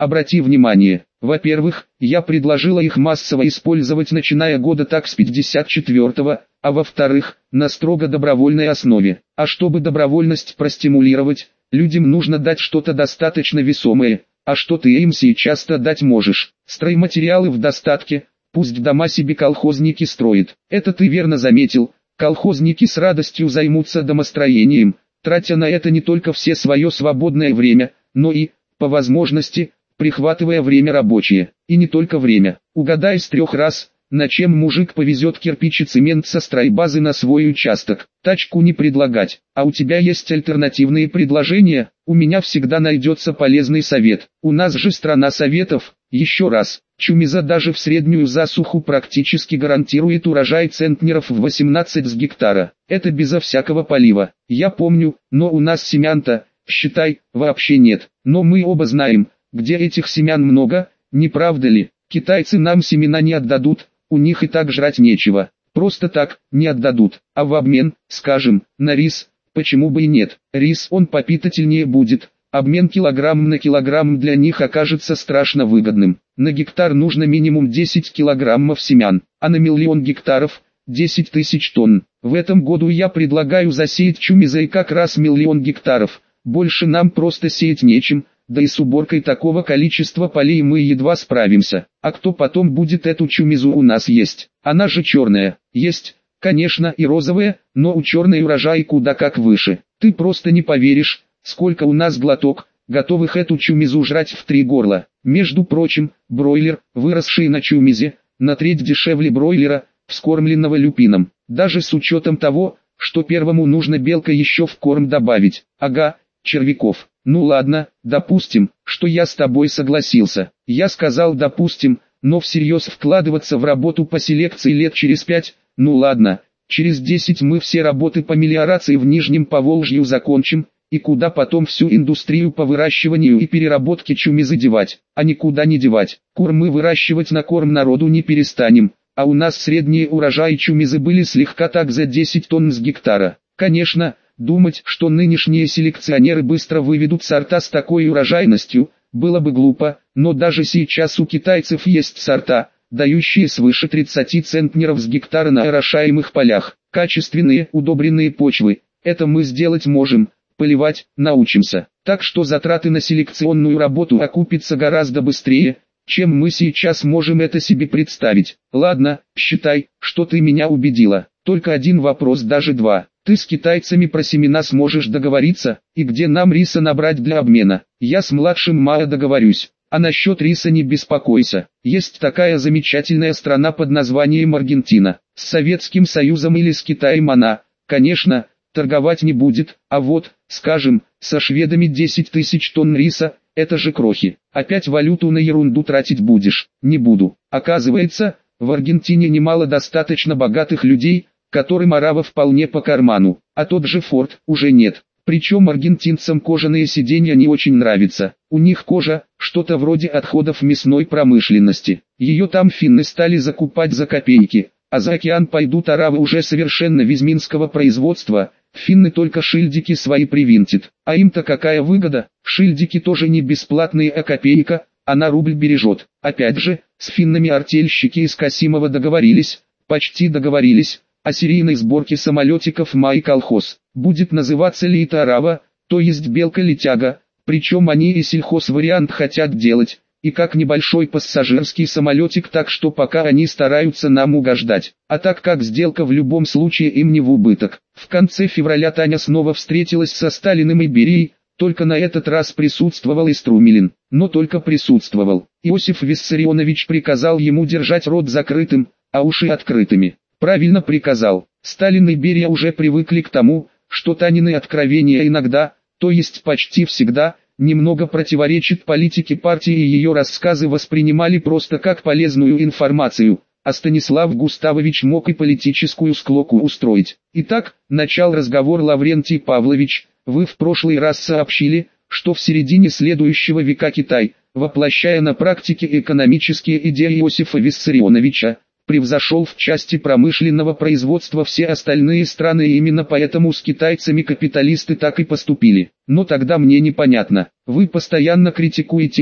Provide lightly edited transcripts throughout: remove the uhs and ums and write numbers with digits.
Обрати внимание, во-первых, я предложила их массово использовать начиная года так с 54-го, а во-вторых, на строго добровольной основе. А чтобы добровольность простимулировать, людям нужно дать что-то достаточно весомое, а что ты им сейчас-то дать можешь? Стройматериалы в достатке, пусть дома себе колхозники строят. Это ты верно заметил, колхозники с радостью займутся домостроением, тратя на это не только все свое свободное время, но и, по возможности, прихватывая время рабочее. И не только время. Угадай с 3 раз, на чем мужик повезет кирпич и цемент со стройбазы на свой участок. Тачку не предлагать. А у тебя есть альтернативные предложения? У меня всегда найдется полезный совет. У нас же страна советов. Еще раз, Чумиза даже в среднюю засуху практически гарантирует урожай центнеров в 18 с гектара. Это безо всякого полива. Я помню, но у нас семян-то, считай, вообще нет. Но мы оба знаем, где этих семян много, не правда ли? Китайцы нам семена не отдадут, у них и так жрать нечего. Просто так, не отдадут. А в обмен, скажем, на рис, почему бы и нет? Рис он попитательнее будет. Обмен килограмм на килограмм для них окажется страшно выгодным. На гектар нужно минимум 10 килограммов семян, а на миллион гектаров – 10 тысяч тонн. В этом году я предлагаю засеять чумизой как раз 1 000 000 гектаров. Больше нам просто сеять нечем, да и с уборкой такого количества полей мы едва справимся. А кто потом будет эту чумизу у нас есть? Она же черная. Есть, конечно, и розовая, но у черной урожай куда как выше. Ты просто не поверишь, сколько у нас глоток, готовых эту чумизу жрать в 3 горла. Между прочим, бройлер, выросший на чумизе, на треть дешевле бройлера, вскормленного люпином. Даже с учетом того, что первому нужно белка еще в корм добавить. Ага, червяков. Ну ладно, допустим, что я с тобой согласился. Я сказал допустим, но всерьез вкладываться в работу по селекции лет через 5, ну ладно, через 10 мы все работы по мелиорации в Нижнем Поволжью закончим, и куда потом всю индустрию по выращиванию и переработке чумизы девать, а никуда не девать. Кур мы выращивать на корм народу не перестанем, а у нас средние урожаи чумизы были слегка так за 10 тонн с гектара. Конечно, думать, что нынешние селекционеры быстро выведут сорта с такой урожайностью, было бы глупо, но даже сейчас у китайцев есть сорта, дающие свыше 30 центнеров с гектара на орошаемых полях. Качественные, удобренные почвы, это мы сделать можем, поливать, научимся. Так что затраты на селекционную работу окупятся гораздо быстрее, чем мы сейчас можем это себе представить. Ладно, считай, что ты меня убедила. Только один вопрос, даже два. Ты с китайцами про семена сможешь договориться, и где нам риса набрать для обмена? Я с младшим Мао договорюсь. А насчет риса не беспокойся. Есть такая замечательная страна под названием Аргентина. С Советским Союзом или с Китаем она, конечно, торговать не будет, а вот, скажем, со шведами 10 тысяч тонн риса, это же крохи. Опять валюту на ерунду тратить будешь? Не буду. Оказывается, в Аргентине немало достаточно богатых людей, которым арава вполне по карману, а тот же Форд уже нет. Причем аргентинцам кожаные сиденья не очень нравятся. У них кожа, что-то вроде отходов мясной промышленности. Ее там финны стали закупать за копейки, а за океан пойдут аравы уже совершенно визминского производства. Финны только шильдики свои привинтят. А им-то какая выгода? Шильдики тоже не бесплатные, а копейка, она рубль бережет. Опять же, с финнами артельщики из Касимова договорились, почти договорились, о серийной сборке самолетиков «Май колхоз». Будет называться Лита Арава, то есть белка-летяга, причем они и сельхоз-вариант хотят делать, и как небольшой пассажирский самолетик, так что пока они стараются нам угождать. А так как сделка в любом случае им не в убыток. В конце февраля Таня снова встретилась со Сталиным и Берией, только на этот раз присутствовал и Струмилин, но только присутствовал. Иосиф Виссарионович приказал ему держать рот закрытым, а уши открытыми. Правильно приказал. Сталин и Берия уже привыкли к тому, что Танины откровения иногда, то есть почти всегда, немного противоречат политике партии, и ее рассказы воспринимали просто как полезную информацию, а Станислав Густавович мог и политическую склоку устроить. Итак, начал разговор Лаврентий Павлович. Вы в прошлый раз сообщили, что в середине следующего века Китай, воплощая на практике экономические идеи Иосифа Виссарионовича, превзошел в части промышленного производства все остальные страны, и именно поэтому с китайцами капиталисты так и поступили. Но тогда мне непонятно, вы постоянно критикуете, нет,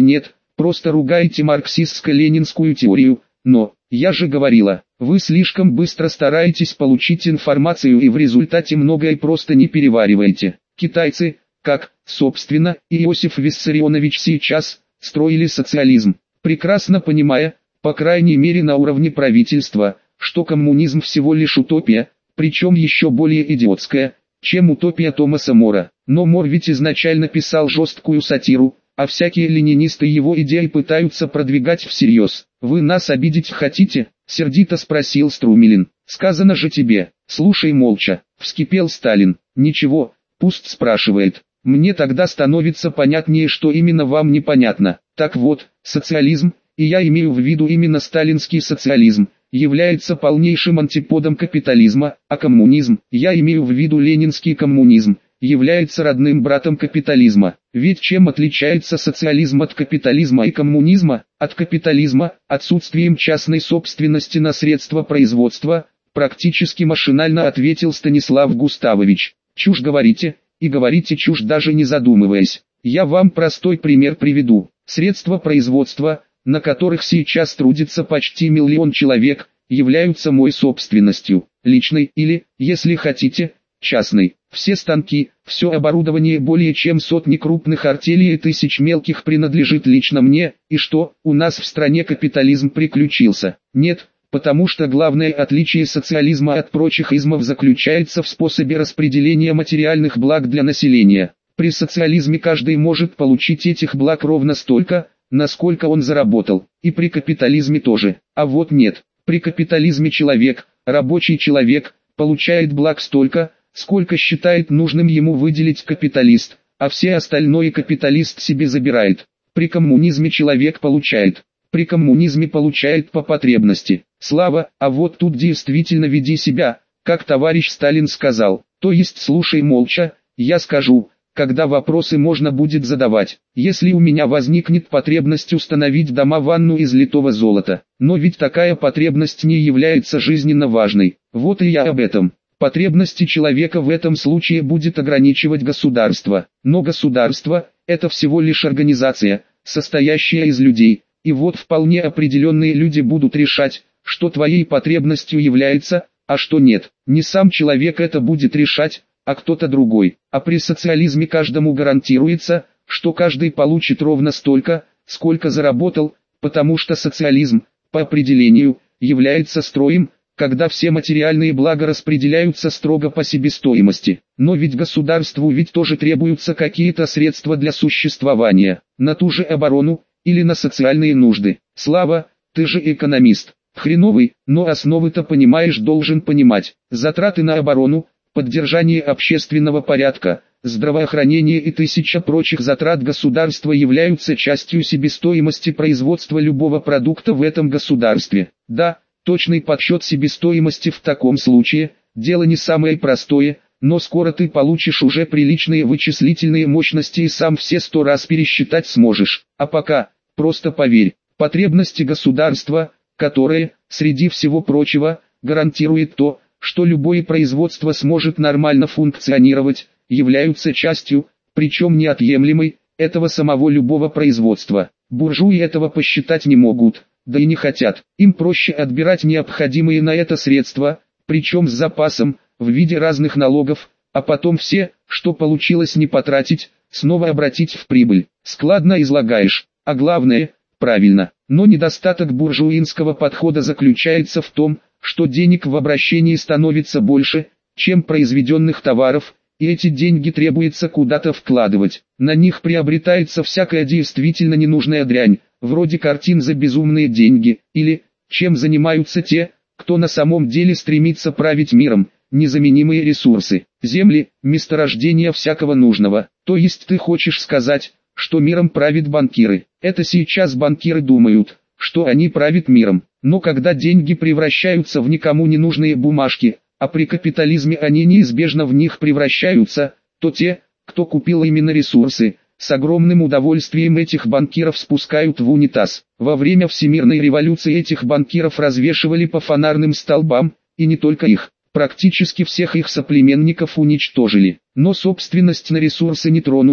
просто ругаете марксистско-ленинскую теорию, но, я же говорила, вы слишком быстро стараетесь получить информацию и в результате многое просто не перевариваете. Китайцы, как, собственно, Иосиф Виссарионович сейчас, строили социализм, прекрасно понимая, по крайней мере на уровне правительства, что коммунизм всего лишь утопия, причем еще более идиотская, чем утопия Томаса Мора. Но Мор ведь изначально писал жесткую сатиру, а всякие ленинисты его идеи пытаются продвигать всерьез. «Вы нас обидеть хотите?» — сердито спросил Струмилин. «Сказано же тебе, слушай молча», — вскипел Сталин. «Ничего, пусть спрашивает. Мне тогда становится понятнее, что именно вам непонятно. Так вот, социализм, и я имею в виду именно сталинский социализм, является полнейшим антиподом капитализма, а коммунизм, я имею в виду ленинский коммунизм, является родным братом капитализма. Ведь чем отличается социализм от капитализма и коммунизма? От капитализма – отсутствием частной собственности на средства производства, практически машинально ответил Станислав Густавович. Чушь говорите, и говорите чушь даже не задумываясь. Я вам простой пример приведу. Средства производства, на которых сейчас трудится почти 1 миллион человек, являются моей собственностью, личной или, если хотите, частной. Все станки, все оборудование более чем сотни крупных артелей и тысяч мелких принадлежит лично мне, и что, у нас в стране капитализм приключился? Нет, потому что главное отличие социализма от прочих измов заключается в способе распределения материальных благ для населения. При социализме каждый может получить этих благ ровно столько, насколько он заработал, и при капитализме тоже. А вот нет, при капитализме человек, рабочий человек, получает благ столько, сколько считает нужным ему выделить капиталист, а все остальное капиталист себе забирает. При коммунизме человек получает. При коммунизме получает по потребности. Слава, а вот тут действительно веди себя, как товарищ Сталин сказал, то есть слушай молча, я скажу, когда вопросы можно будет задавать. Если у меня возникнет потребность установить дома-ванну из литого золота, но ведь такая потребность не является жизненно важной, вот и я об этом. Потребности человека в этом случае будет ограничивать государство, но государство – это всего лишь организация, состоящая из людей, и вот вполне определенные люди будут решать, что твоей потребностью является, а что нет. Не сам человек это будет решать, а кто-то другой. А при социализме каждому гарантируется, что каждый получит ровно столько, сколько заработал, потому что социализм, по определению, является строем, когда все материальные блага распределяются строго по себестоимости. Но ведь государству ведь тоже требуются какие-то средства для существования, на ту же оборону, или на социальные нужды. Слава, ты же экономист. Хреновый, но основы-то понимаешь, должен понимать. Затраты на оборону, поддержание общественного порядка, здравоохранение и тысяча прочих затрат государства являются частью себестоимости производства любого продукта в этом государстве. Да, точный подсчет себестоимости в таком случае – дело не самое простое, но скоро ты получишь уже приличные вычислительные мощности и сам все 100 раз пересчитать сможешь. А пока, просто поверь, потребности государства, которое, среди всего прочего, гарантирует то, что любое производство сможет нормально функционировать, являются частью, причем неотъемлемой, этого самого любого производства. Буржуи этого посчитать не могут, да и не хотят. Им проще отбирать необходимые на это средства, причем с запасом, в виде разных налогов, а потом все, что получилось не потратить, снова обратить в прибыль. Складно излагаешь, а главное, правильно. Но недостаток буржуинского подхода заключается в том, что денег в обращении становится больше, чем произведенных товаров, и эти деньги требуется куда-то вкладывать. На них приобретается всякая действительно ненужная дрянь, вроде картин за безумные деньги, или, чем занимаются те, кто на самом деле стремится править миром, незаменимые ресурсы, земли, месторождения всякого нужного. То есть ты хочешь сказать, что миром правят банкиры. Это сейчас банкиры думают, что они правят миром. Но когда деньги превращаются в никому не нужные бумажки, а при капитализме они неизбежно в них превращаются, то те, кто купил именно ресурсы, с огромным удовольствием этих банкиров спускают в унитаз. Во время Всемирной революции этих банкиров развешивали по фонарным столбам, и не только их. Практически всех их соплеменников уничтожили, но собственность на ресурсы не тронули,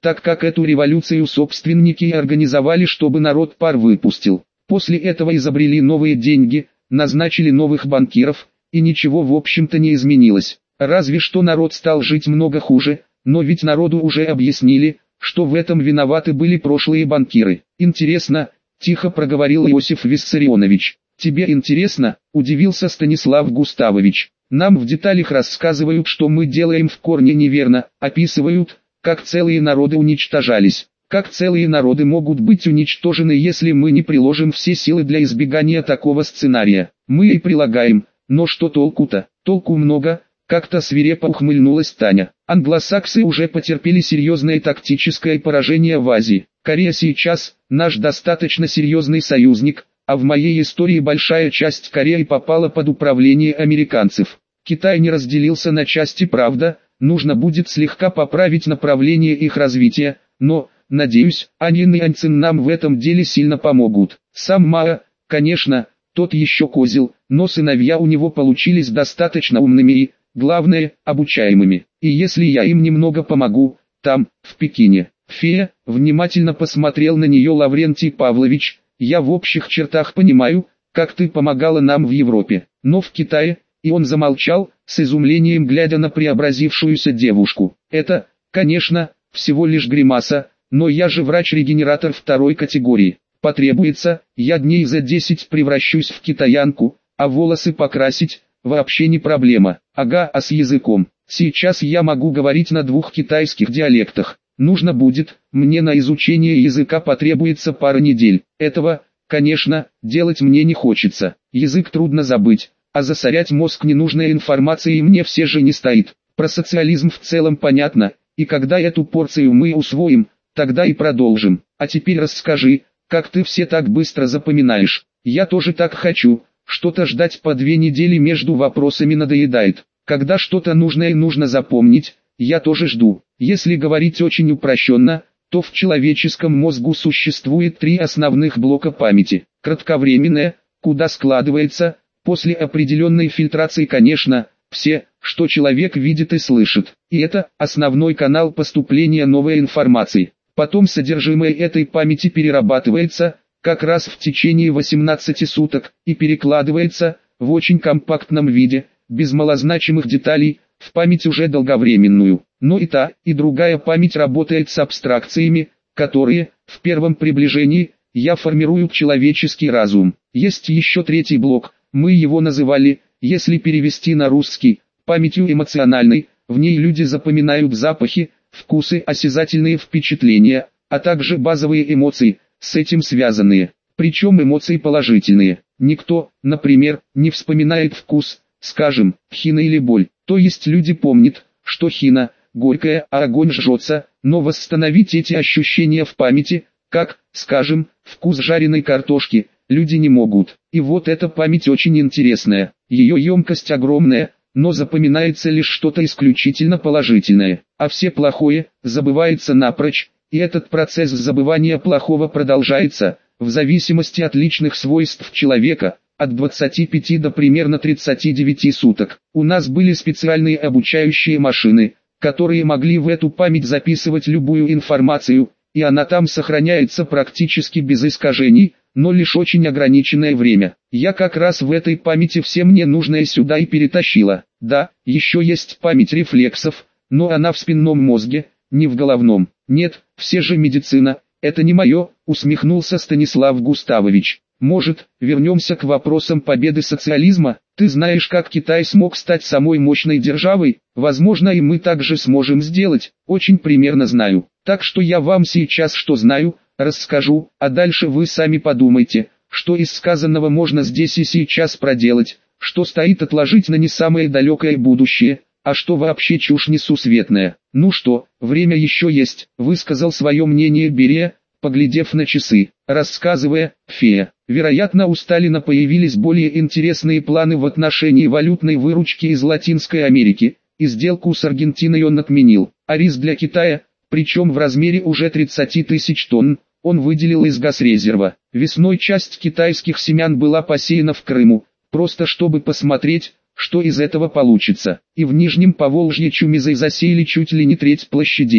так как эту революцию собственники и организовали, чтобы народ пар выпустил. После этого изобрели новые деньги, назначили новых банкиров, и ничего в общем-то не изменилось. Разве что народ стал жить много хуже, но ведь народу уже объяснили, что в этом виноваты были прошлые банкиры. Интересно, тихо проговорил Иосиф Виссарионович. Тебе интересно? Удивился Станислав Густавович. Нам в деталях рассказывают, что мы делаем в корне неверно, описывают, как целые народы уничтожались. Как целые народы могут быть уничтожены, если мы не приложим все силы для избегания такого сценария? Мы и прилагаем, но что толку-то? Толку много, как-то свирепо ухмыльнулась Таня. Англосаксы уже потерпели серьезное тактическое поражение в Азии. Корея сейчас наш достаточно серьезный союзник, а в моей истории большая часть Кореи попала под управление американцев. Китай не разделился на части, правда, нужно будет слегка поправить направление их развития, но, надеюсь, Анин и Аньцин нам в этом деле сильно помогут. Сам Мао, конечно, тот еще козел, но сыновья у него получились достаточно умными и, главное, обучаемыми. И если я им немного помогу, там, в Пекине. Фея внимательно посмотрел на нее Лаврентий Павлович. Я в общих чертах понимаю, как ты помогала нам в Европе, но в Китае, и он замолчал, с изумлением глядя на преобразившуюся девушку. Это, конечно, всего лишь гримаса, но я же врач-регенератор второй категории. Потребуется, я дней за 10 превращусь в китаянку, а волосы покрасить, вообще не проблема. Ага, а с языком? Сейчас я могу говорить на 2 китайских диалектах. Нужно будет, мне на изучение языка потребуется пара недель. Этого, конечно, делать мне не хочется. Язык трудно забыть, а засорять мозг ненужной информацией мне все же не стоит. Про социализм в целом понятно, и когда эту порцию мы усвоим, тогда и продолжим. А теперь расскажи, как ты все так быстро запоминаешь. Я тоже так хочу, что-то ждать по 2 недели между вопросами надоедает. Когда что-то нужное нужно запомнить, я тоже жду. Если говорить очень упрощенно, то в человеческом мозгу существует 3 основных блока памяти. Кратковременная, куда складывается, после определенной фильтрации, конечно, все, что человек видит и слышит. И это основной канал поступления новой информации. Потом содержимое этой памяти перерабатывается, как раз в течение 18 суток, и перекладывается, в очень компактном виде, без малозначимых деталей, в память уже долговременную. Но и та, и другая память работает с абстракциями, которые, в первом приближении, формируют человеческий разум. Есть еще 3-й блок, мы его называли, если перевести на русский, памятью эмоциональной. В ней люди запоминают запахи, вкусы, осязательные впечатления, а также базовые эмоции, с этим связанные. Причем эмоции положительные. Никто, например, не вспоминает вкус, скажем, хина или боль. То есть люди помнят, что хина горькая, а огонь жжется, но восстановить эти ощущения в памяти, как, скажем, вкус жареной картошки, люди не могут. И вот эта память очень интересная. Ее емкость огромная, но запоминается лишь что-то исключительно положительное, а все плохое забывается напрочь, и этот процесс забывания плохого продолжается, в зависимости от личных свойств человека, от 25 до примерно 39 суток. У нас были специальные обучающие машины, которые могли в эту память записывать любую информацию, и она там сохраняется практически без искажений, но лишь очень ограниченное время. Я как раз в этой памяти все мне нужное сюда и перетащила. Да, еще есть память рефлексов, но она в спинном мозге, не в головном. Нет, все же медицина, это не мое, усмехнулся Станислав Густавович. Может, вернемся к вопросам победы социализма? Ты знаешь, как Китай смог стать самой мощной державой? Возможно, и мы также сможем сделать. Очень примерно знаю. Так что я вам сейчас что знаю, расскажу, а дальше вы сами подумайте, что из сказанного можно здесь и сейчас проделать, что стоит отложить на не самое далекое будущее, а что вообще чушь несусветная. Ну что, время еще есть, высказал свое мнение Берия, поглядев на часы. Рассказывая, фея, вероятно, у Сталина появились более интересные планы в отношении валютной выручки из Латинской Америки, и сделку с Аргентиной он отменил, а рис для Китая, причем в размере уже 30 тысяч тонн, он выделил из газрезерва. Весной часть китайских семян была посеяна в Крыму, просто чтобы посмотреть, что из этого получится. И в Нижнем Поволжье чумизой засеяли чуть ли не треть площадей.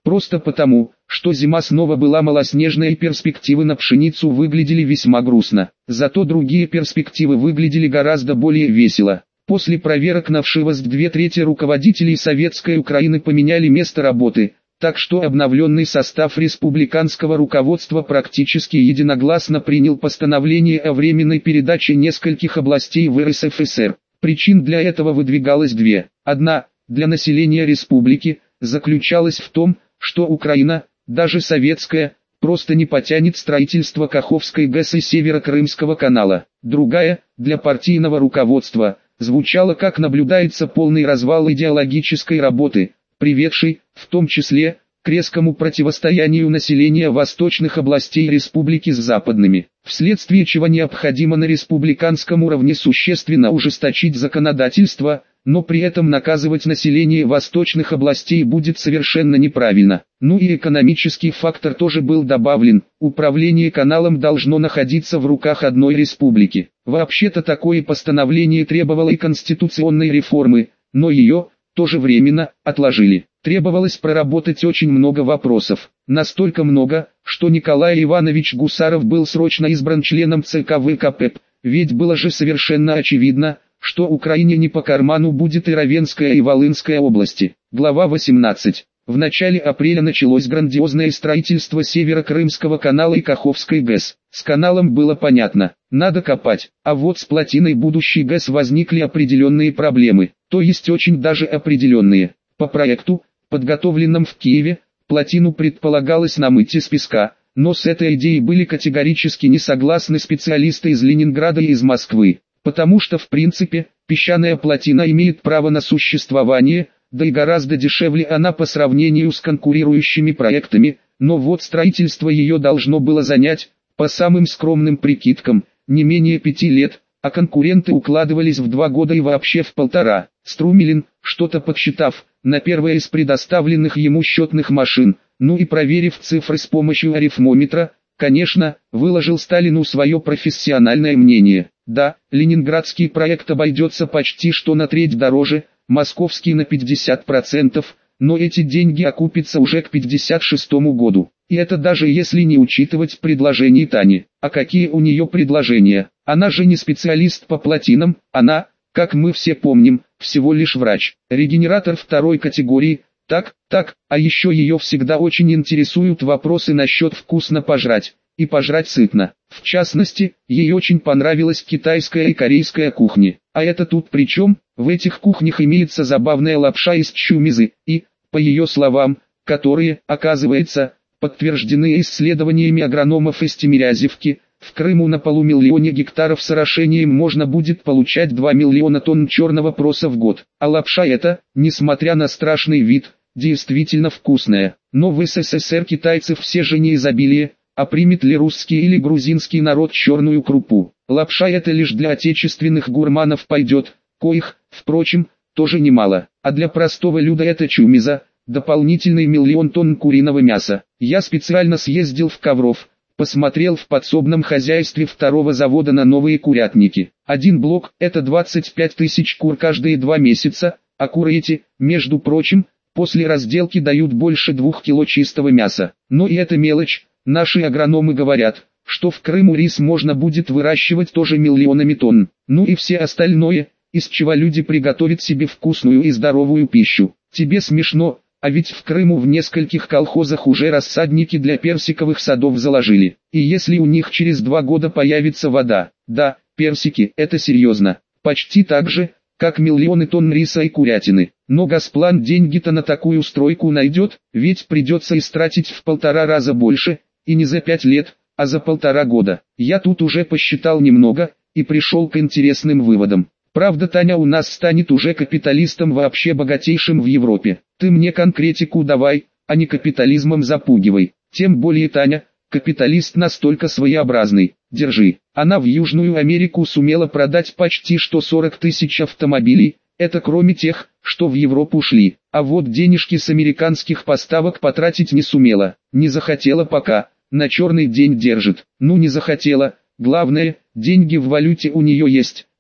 Просто потому, что зима снова была малоснежная и перспективы на пшеницу выглядели весьма грустно. Зато другие перспективы выглядели гораздо более весело. После проверок на вшивость 2/3 руководителей Советской Украины поменяли место работы, так что обновленный состав республиканского руководства практически единогласно принял постановление о временной передаче нескольких областей в РСФСР. Причин для этого выдвигалось две. Одна, для населения республики, заключалась в том, что Украина, даже советская, просто не потянет строительство Каховской ГЭС и Северо-Крымского канала. Другая, для партийного руководства, звучала как наблюдается полный развал идеологической работы, приведший, в том числе, к резкому противостоянию населения восточных областей республики с западными, вследствие чего необходимо на республиканском уровне существенно ужесточить законодательство, но при этом наказывать население восточных областей будет совершенно неправильно. Ну и экономический фактор тоже был добавлен, управление каналом должно находиться в руках одной республики. Вообще-то такое постановление требовало и конституционной реформы, но ее, тоже временно, отложили. Требовалось проработать очень много вопросов, настолько много, что Николай Иванович Гусаров был срочно избран членом ЦК ВКП, ведь было же совершенно очевидно, что Украине не по карману будет и Равенская и Волынская области. Глава 18. В начале апреля началось грандиозное строительство Северо-Крымского канала и Каховской ГЭС. С каналом было понятно, надо копать, а вот с плотиной будущей ГЭС возникли определенные проблемы, то есть очень даже определенные. По проекту, подготовленном в Киеве, плотину предполагалось намыть из песка, но с этой идеей были категорически не согласны специалисты из Ленинграда и из Москвы. Потому что в принципе, песчаная плотина имеет право на существование, да и гораздо дешевле она по сравнению с конкурирующими проектами, но вот строительство ее должно было занять, по самым скромным прикидкам, не менее 5 лет, а конкуренты укладывались в 2 года и вообще в 1,5. Струмилин, что-то подсчитав, на первое из предоставленных ему счетных машин, ну и проверив цифры с помощью арифмометра, конечно, выложил Сталину свое профессиональное мнение. Да, ленинградский проект обойдется почти что на треть дороже, московский на 50%, но эти деньги окупятся уже к 56 году. И это даже если не учитывать предложения Тани. А какие у нее предложения? Она же не специалист по плотинам, она, как мы все помним, всего лишь врач. Регенератор второй категории. Так, а еще ее всегда очень интересуют вопросы насчет вкусно пожрать. И пожрать сытно. В частности, ей очень понравилась китайская и корейская кухни. А это тут при чем? В этих кухнях имеется забавная лапша из чумизы, и, по ее словам, которые, оказывается, подтверждены исследованиями агрономов из Тимирязевки, в Крыму на 500 000 гектаров с орошением можно будет получать 2 миллиона тонн черного проса в год. А лапша эта, несмотря на страшный вид, действительно вкусная. Но в СССР китайцев все же не изобилие, а примет ли русский или грузинский народ черную крупу? Лапша это лишь для отечественных гурманов пойдет, коих, впрочем, тоже немало. А для простого люда это чумиза, дополнительный 1 миллион тонн куриного мяса. Я специально съездил в Ковров, посмотрел в подсобном хозяйстве второго завода на новые курятники. Один блок – это 25 тысяч кур каждые 2 месяца, а куры эти, между прочим, после разделки дают больше 2 кило чистого мяса. Но и это мелочь. Наши агрономы говорят, что в Крыму рис можно будет выращивать тоже миллионами тонн. Ну и все остальное, из чего люди приготовят себе вкусную и здоровую пищу. Тебе смешно, а ведь в Крыму в нескольких колхозах уже рассадники для персиковых садов заложили. И если у них через 2 года появится вода, да, персики, это серьезно. Почти так же, как миллионы тонн риса и курятины. Но Госплан деньги-то на такую стройку найдет, ведь придется истратить в 1,5 раза больше. И не за 5 лет, а за 1,5 года. Я тут уже посчитал немного, и пришел к интересным выводам. Правда, Таня у нас станет уже капиталистом вообще богатейшим в Европе. Ты мне конкретику давай, а не капитализмом запугивай. Тем более Таня, капиталист настолько своеобразный. Держи. Она в Южную Америку сумела продать почти что 40 тысяч автомобилей. Это кроме тех, что в Европу шли. А вот денежки с американских поставок потратить не сумела. Не захотела пока. На черный день держит. Ну не захотела. Главное, деньги в валюте у нее есть.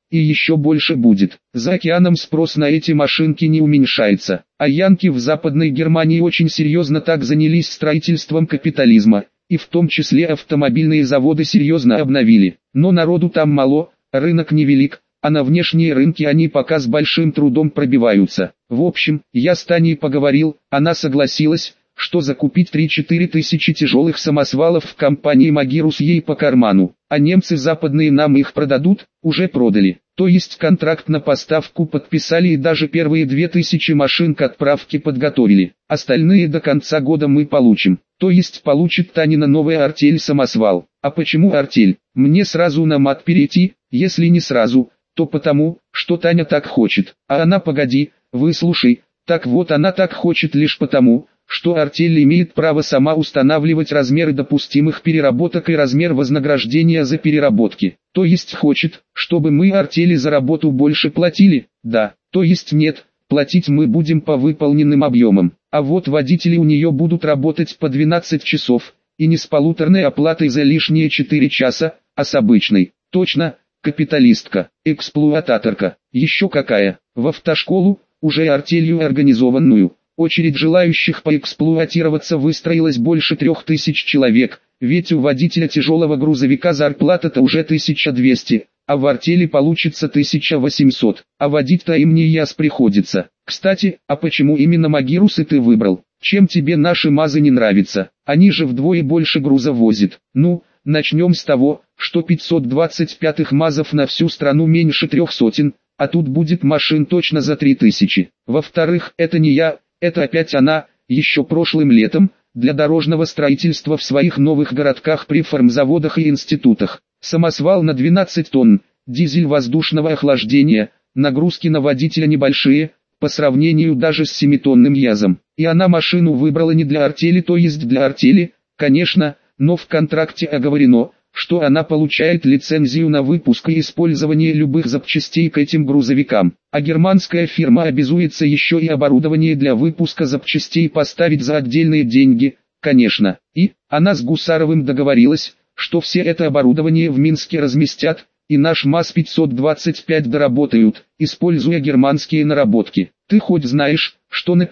и еще больше будет. За океаном спрос на эти машинки не уменьшается, а янки в Западной Германии очень серьезно так занялись строительством капитализма, и в том числе автомобильные заводы серьезно обновили. Но народу там мало, рынок невелик, а на внешние рынки они пока с большим трудом пробиваются. В общем, я с Таней поговорил, она согласилась, что закупить 3-4 тысячи тяжелых самосвалов в компании Magirus ей по карману, а немцы западные нам их продадут, уже продали. То есть контракт на поставку подписали и даже первые 2000 машин к отправке подготовили. Остальные до конца года мы получим. То есть получит Танина новая артель самосвал. А почему артель? Мне сразу на мат перейти, если не сразу, то потому, что Таня так хочет. А она погоди, выслушай, так вот она так хочет лишь потому, что артель имеет право сама устанавливать размеры допустимых переработок и размер вознаграждения за переработки. То есть хочет, чтобы мы артели за работу больше платили? Да, то есть нет, платить мы будем по выполненным объемам. А вот водители у нее будут работать по 12 часов, и не с полуторной оплатой за лишние 4 часа, а с обычной. Точно, капиталистка, эксплуататорка. Еще какая? В автошколу, уже артелью организованную. Очередь желающих поэксплуатироваться выстроилась больше 3000 человек, ведь у водителя тяжелого грузовика зарплата-то уже 1200, а в артели получится 1800, а водить-то им не яс приходится. Кстати, а почему именно Magirus ты выбрал? Чем тебе наши МАЗы не нравятся? Они же вдвое больше груза возят. Ну, начнем с того, что 525-х МАЗов на всю страну меньше 300, а тут будет машин точно за 3000. Во-вторых, это не я. Это опять она, еще прошлым летом, для дорожного строительства в своих новых городках при фармзаводах и институтах. Самосвал на 12 тонн, дизель воздушного охлаждения, нагрузки на водителя небольшие, по сравнению даже с 7-тонным язом. И она машину выбрала не для артели, то есть для артели, конечно, но в контракте оговорено, что она получает лицензию на выпуск и использование любых запчастей к этим грузовикам. А германская фирма обязуется еще и оборудование для выпуска запчастей поставить за отдельные деньги, конечно. И она с Гусаровым договорилась, что все это оборудование в Минске разместят, и наш МАЗ-525 доработают, используя германские наработки. Ты хоть знаешь, что на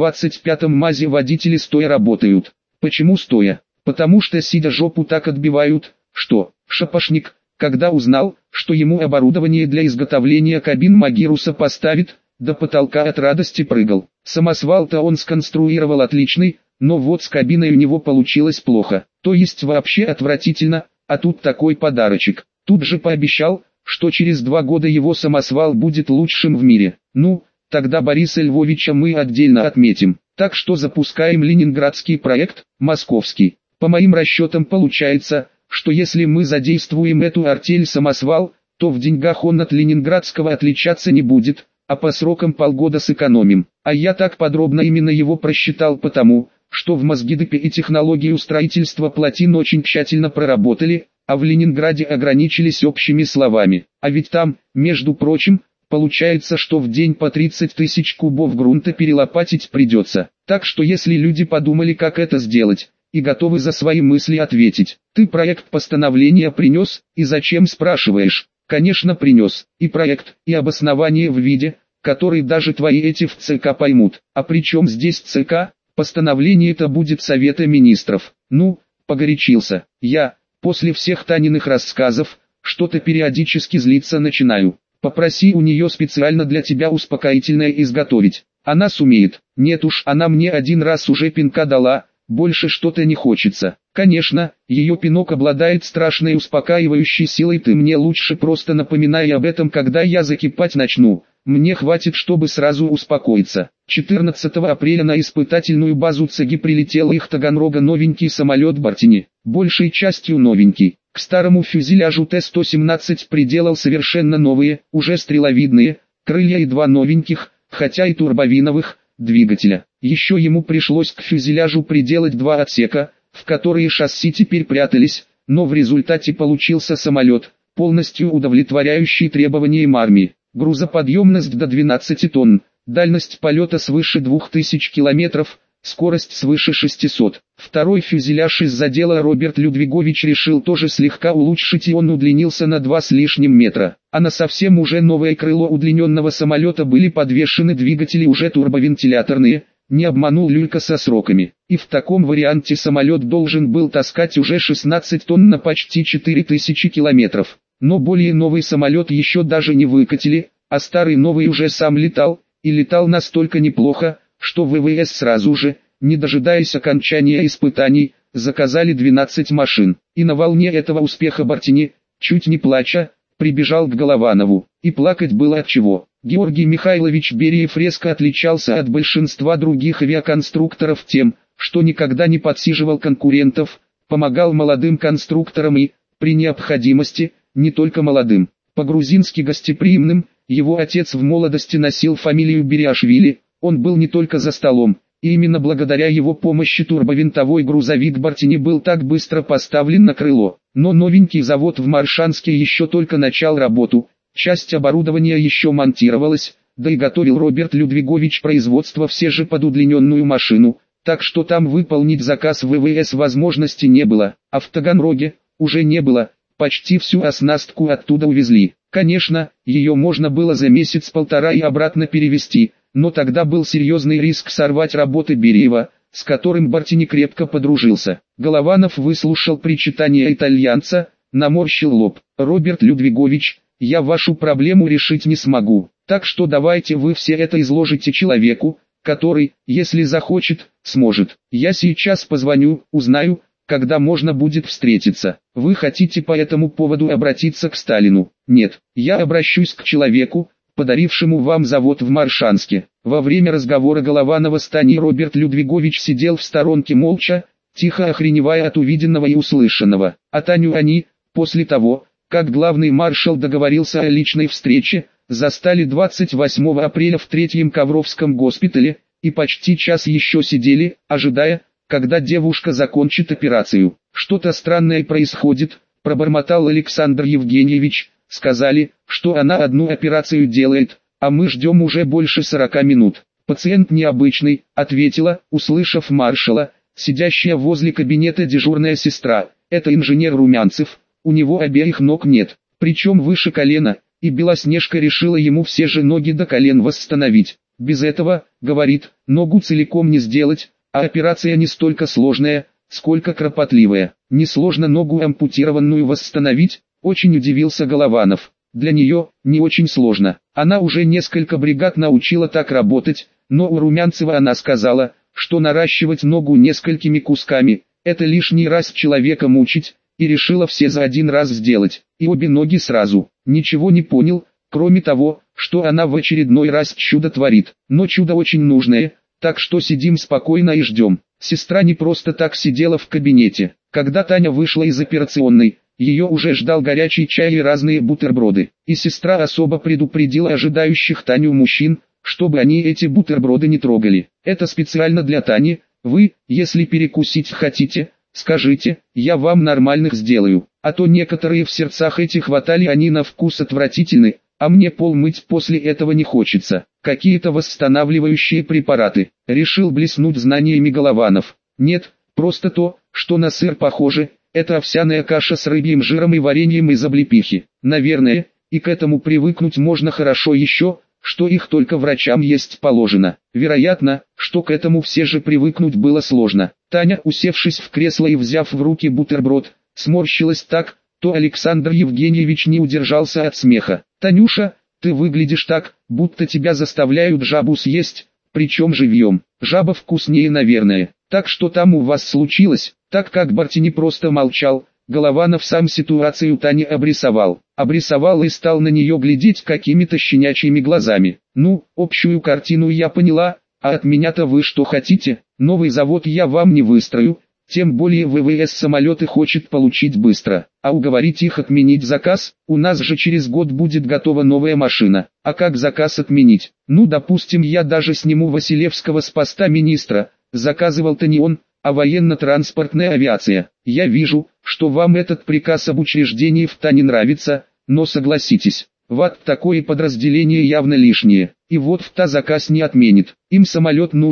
525-м МАЗе водители стоя работают? Почему стоя? Потому что сидя жопу так отбивают, что шапошник, когда узнал, что ему оборудование для изготовления кабин Magirus поставит, до потолка от радости прыгал. Самосвал-то он сконструировал отличный, но вот с кабиной у него получилось плохо, то есть вообще отвратительно, а тут такой подарочек. Тут же пообещал, что через 2 года его самосвал будет лучшим в мире. Ну, тогда Бориса Львовича мы отдельно отметим. Так что запускаем ленинградский проект, московский. По моим расчетам получается, что если мы задействуем эту артель-самосвал, то в деньгах он от ленинградского отличаться не будет, а по срокам полгода сэкономим. А я так подробно именно его просчитал потому, что в Мосгидропе и технологию строительства плотин очень тщательно проработали, а в Ленинграде ограничились общими словами. А ведь там, между прочим, получается, что в день по 30 тысяч кубов грунта перелопатить придется. Так что если люди подумали, как это сделать, и готовы за свои мысли ответить. Ты проект постановления принес, и зачем спрашиваешь? Конечно принес, и проект, и обоснование в виде, который даже твои эти в ЦК поймут. А при чем здесь ЦК? Постановление-то будет Совета Министров. Ну, погорячился. Я, после всех Таниных рассказов, что-то периодически злиться начинаю. Попроси у нее специально для тебя успокоительное изготовить. Она сумеет. Нет уж, она мне один раз уже пинка дала. Больше что-то не хочется. Конечно, ее пинок обладает страшной успокаивающей силой. Ты мне лучше просто напоминай об этом, когда я закипать начну. Мне хватит, чтобы сразу успокоиться. 14 апреля на испытательную базу ЦГИ прилетел их Таганрога новенький самолет Бортини. Большей частью новенький. К старому фюзеляжу Т-117 приделал совершенно новые, уже стреловидные, крылья и 2 новеньких, хотя и турбовиновых, двигателя. Еще ему пришлось к фюзеляжу приделать 2 отсека, в которые шасси теперь прятались, но в результате получился самолет, полностью удовлетворяющий требованиям армии. Грузоподъемность до 12 тонн, дальность полета свыше 2000 километров, скорость свыше 600. Второй фюзеляж из-за дела Роберт Людвигович решил тоже слегка улучшить, и он удлинился на 2 с лишним метра. А на совсем уже новое крыло удлиненного самолета были подвешены двигатели уже турбовентиляторные. Не обманул Люлька со сроками. И в таком варианте самолет должен был таскать уже 16 тонн на почти 4000 километров. Но более новый самолет еще даже не выкатили, а старый новый уже сам летал, и летал настолько неплохо, что ВВС сразу же, не дожидаясь окончания испытаний, заказали 12 машин. И на волне этого успеха Бартини, чуть не плача, прибежал к Голованову. И плакать было от чего. Георгий Михайлович Бериев резко отличался от большинства других авиаконструкторов тем, что никогда не подсиживал конкурентов, помогал молодым конструкторам и, при необходимости, не только молодым. По-грузински гостеприимным, его отец в молодости носил фамилию Бериашвили, он был не только за столом, и именно благодаря его помощи турбовинтовой грузовик Бартини был так быстро поставлен на крыло. Но новенький завод в Моршанске еще только начал работу. Часть оборудования еще монтировалась, да и готовил Роберт Людвигович производство все же под удлиненную машину, так что там выполнить заказ ВВС возможности не было, а в Таганроге уже не было, почти всю оснастку оттуда увезли. Конечно, ее можно было за месяц-полтора и обратно перевезти, но тогда был серьезный риск сорвать работы Бериева, с которым Бартини крепко подружился. Голованов выслушал причитание итальянца, наморщил лоб. «Роберт Людвигович, я вашу проблему решить не смогу, так что давайте вы все это изложите человеку, который, если захочет, сможет. Я сейчас позвоню, узнаю, когда можно будет встретиться. Вы хотите по этому поводу обратиться к Сталину?» «Нет, я обращусь к человеку, подарившему вам завод в Моршанске». Во время разговора Голованова с Таней Роберт Людвигович сидел в сторонке молча, тихо охреневая от увиденного и услышанного. А Таню они, после того, как главный маршал договорился о личной встрече, застали 28 апреля в 3-м Ковровском госпитале, и почти час еще сидели, ожидая, когда девушка закончит операцию. «Что-то странное происходит», – пробормотал Александр Евгеньевич. «Сказали, что она одну операцию делает, а мы ждем уже больше 40 минут». «Пациент необычный», – ответила, услышав маршала, сидящая возле кабинета дежурная сестра. «Это инженер Румянцев, у него обеих ног нет, причем выше колена, и Белоснежка решила ему все же ноги до колен восстановить. Без этого, говорит, ногу целиком не сделать, а операция не столько сложная, сколько кропотливая. Несложно ногу ампутированную восстановить?» Очень удивился Голованов. «Для нее, не очень сложно. Она уже несколько бригад научила так работать, но у Румянцева она сказала, что наращивать ногу несколькими кусками – это лишний раз человека мучить, и решила все за один раз сделать, и обе ноги сразу. Ничего не понял, кроме того, что она в очередной раз чудо творит. Но чудо очень нужное, так что сидим спокойно и ждем». Сестра не просто так сидела в кабинете. Когда Таня вышла из операционной, ее уже ждал горячий чай и разные бутерброды. И сестра особо предупредила ожидающих Таню мужчин, чтобы они эти бутерброды не трогали. «Это специально для Тани, вы, если перекусить хотите, скажите, я вам нормальных сделаю, а то некоторые в сердцах эти хватали, они на вкус отвратительны, а мне пол мыть после этого не хочется. Какие-то восстанавливающие препараты». Решил блеснуть знаниями Голованов. «Нет, просто то, что на сыр похоже, это овсяная каша с рыбьим жиром и вареньем из облепихи. Наверное, и к этому привыкнуть можно хорошо еще, что их только врачам есть положено. Вероятно, что к этому все же привыкнуть было сложно». Таня, усевшись в кресло и взяв в руки бутерброд, сморщилась так, то Александр Евгеньевич не удержался от смеха. «Танюша, ты выглядишь так, будто тебя заставляют жабу съесть, причем живьем. Жаба вкуснее, наверное. Так что там у вас случилось?» Так как Бартини просто молчал, Голованов сам ситуацию Тани обрисовал. Обрисовал и стал на нее глядеть какими-то щенячьими глазами. «Ну, общую картину я поняла, а от меня-то вы что хотите? Новый завод я вам не выстрою, тем более ВВС самолеты хочет получить быстро. А уговорить их отменить заказ? У нас же через год будет готова новая машина. А как заказ отменить? Ну, допустим, я даже сниму Василевского с поста министра. Заказывал-то не он, а военно-транспортная авиация. Я вижу, что вам этот приказ об учреждении в ТА не нравится, но согласитесь, ВАТ такое подразделение явно лишнее. И вот в ТА заказ не отменит. Им самолет нужен,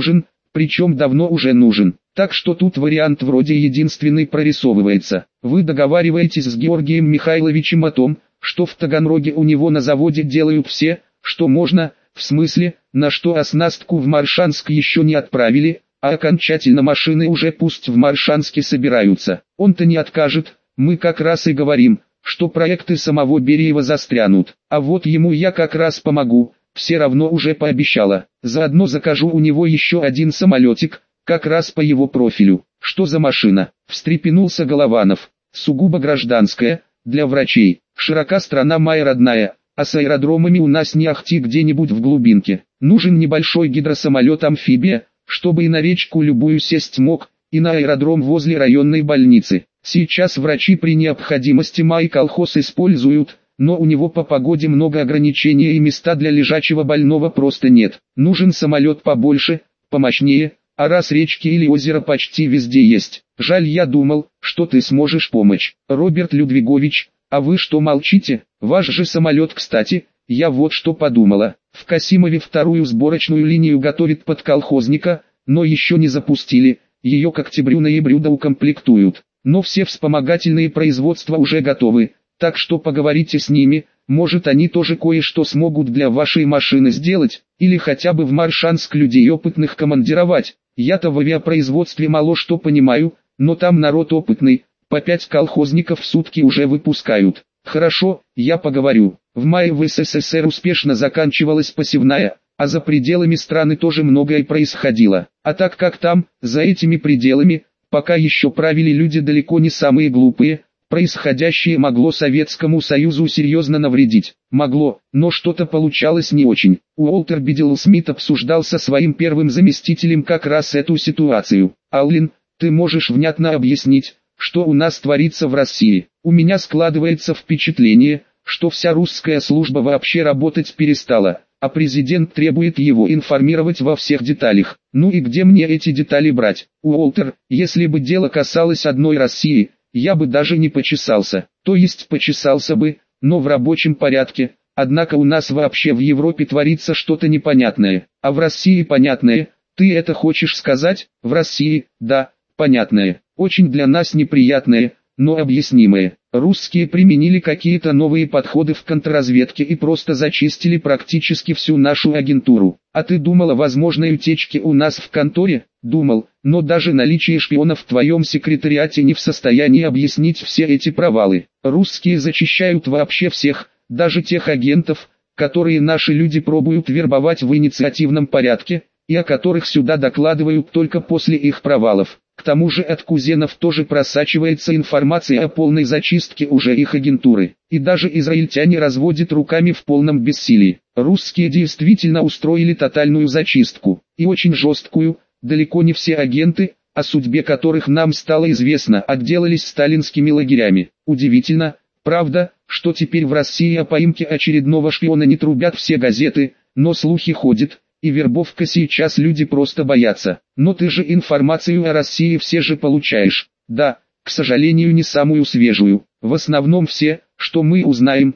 причем давно уже нужен. Так что тут вариант вроде единственный прорисовывается. Вы договариваетесь с Георгием Михайловичем о том, что в Таганроге у него на заводе делают все, что можно, в смысле, на что оснастку в Моршанск еще не отправили, а окончательно машины уже пусть в Моршанске собираются. Он-то не откажет, мы как раз и говорим, что проекты самого Бериева застрянут. А вот ему я как раз помогу, все равно уже пообещала. Заодно закажу у него еще один самолетик, как раз по его профилю. Что за машина? Встрепенулся Голованов. Сугубо гражданская, для врачей. Широка страна моя родная, а с аэродромами у нас не ахти где-нибудь в глубинке. Нужен небольшой гидросамолет-амфибия, чтобы и на речку любую сесть мог, и на аэродром возле районной больницы. Сейчас врачи при необходимости май колхоз используют, но у него по погоде много ограничений и места для лежачего больного просто нет. Нужен самолет побольше, помощнее, а раз речки или озеро почти везде есть. Жаль, я думал, что ты сможешь помочь. Роберт Людвигович, а вы что молчите? Ваш же самолет, кстати, я вот что подумала. В Касимове вторую сборочную линию готовят под колхозника, но еще не запустили, ее к октябрю-ноябрю доукомплектуют. Но все вспомогательные производства уже готовы, так что поговорите с ними, может они тоже кое-что смогут для вашей машины сделать, или хотя бы в Моршанск людей опытных командировать. Я-то в авиапроизводстве мало что понимаю, но там народ опытный, по 5 колхозников в сутки уже выпускают. Хорошо, я поговорю. В мае в СССР успешно заканчивалась посевная, а за пределами страны тоже многое происходило. А так как там, за этими пределами, пока еще правили люди далеко не самые глупые, происходящее могло Советскому Союзу серьезно навредить. Могло, но что-то получалось не очень. Уолтер Биддл Смит обсуждал со своим первым заместителем как раз эту ситуацию. «Аллен, ты можешь внятно объяснить, что у нас творится в России? У меня складывается впечатление, что вся русская служба вообще работать перестала, а президент требует его информировать во всех деталях. Ну и где мне эти детали брать? Уолтер, если бы дело касалось одной России, я бы даже не почесался. То есть почесался бы, но в рабочем порядке. Однако у нас вообще в Европе творится что-то непонятное, а в России понятное. Ты это хочешь сказать? В России, да, понятное. Очень для нас неприятное, но объяснимое. Русские применили какие-то новые подходы в контрразведке и просто зачистили практически всю нашу агентуру. А ты думал о возможной утечке у нас в конторе? Думал, но даже наличие шпионов в твоем секретариате не в состоянии объяснить все эти провалы. Русские зачищают вообще всех, даже тех агентов, которые наши люди пробуют вербовать в инициативном порядке, и о которых сюда докладывают только после их провалов. К тому же от кузенов тоже просачивается информация о полной зачистке уже их агентуры. И даже израильтяне разводят руками в полном бессилии. Русские действительно устроили тотальную зачистку, и очень жесткую. Далеко не все агенты, о судьбе которых нам стало известно, отделались сталинскими лагерями. Удивительно, правда, что теперь в России о поимке очередного шпиона не трубят все газеты, но слухи ходят. И вербовка сейчас люди просто боятся. Но ты же информацию о России все же получаешь. Да, к сожалению не самую свежую. В основном все, что мы узнаем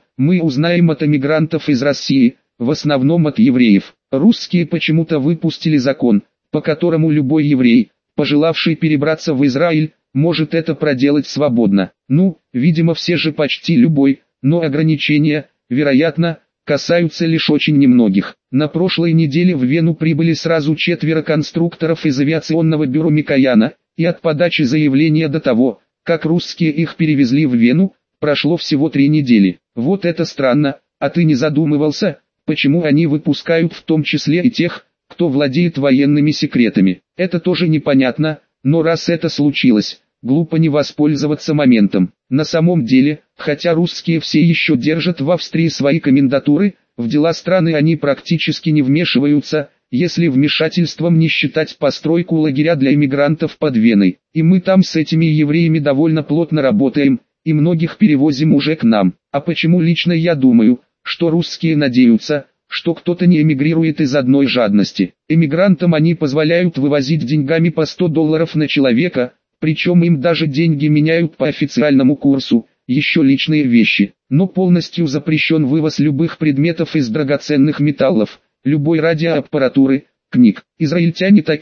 от эмигрантов из России, в основном от евреев. Русские почему-то выпустили закон, по которому любой еврей, пожелавший перебраться в Израиль, может это проделать свободно. Ну, видимо все же почти любой, но ограничения, вероятно, касаются лишь очень немногих. На прошлой неделе в Вену прибыли сразу 4 конструкторов из авиационного бюро Микояна, и от подачи заявления до того, как русские их перевезли в Вену, прошло всего 3 недели. Вот это странно, а ты не задумывался, почему они выпускают в том числе и тех, кто владеет военными секретами? Это тоже непонятно, но раз это случилось, глупо не воспользоваться моментом. На самом деле, хотя русские все еще держат в Австрии свои комендатуры, в дела страны они практически не вмешиваются, если вмешательством не считать постройку лагеря для эмигрантов под Веной. И мы там с этими евреями довольно плотно работаем, и многих перевозим уже к нам. А почему лично я думаю, что русские надеются, что кто-то не эмигрирует из одной жадности? Эмигрантам они позволяют вывозить деньгами по $100 на человека, причем им даже деньги меняют по официальному курсу, еще личные вещи. Но полностью запрещен вывоз любых предметов из драгоценных металлов, любой радиоаппаратуры, книг. Израильтяне таким,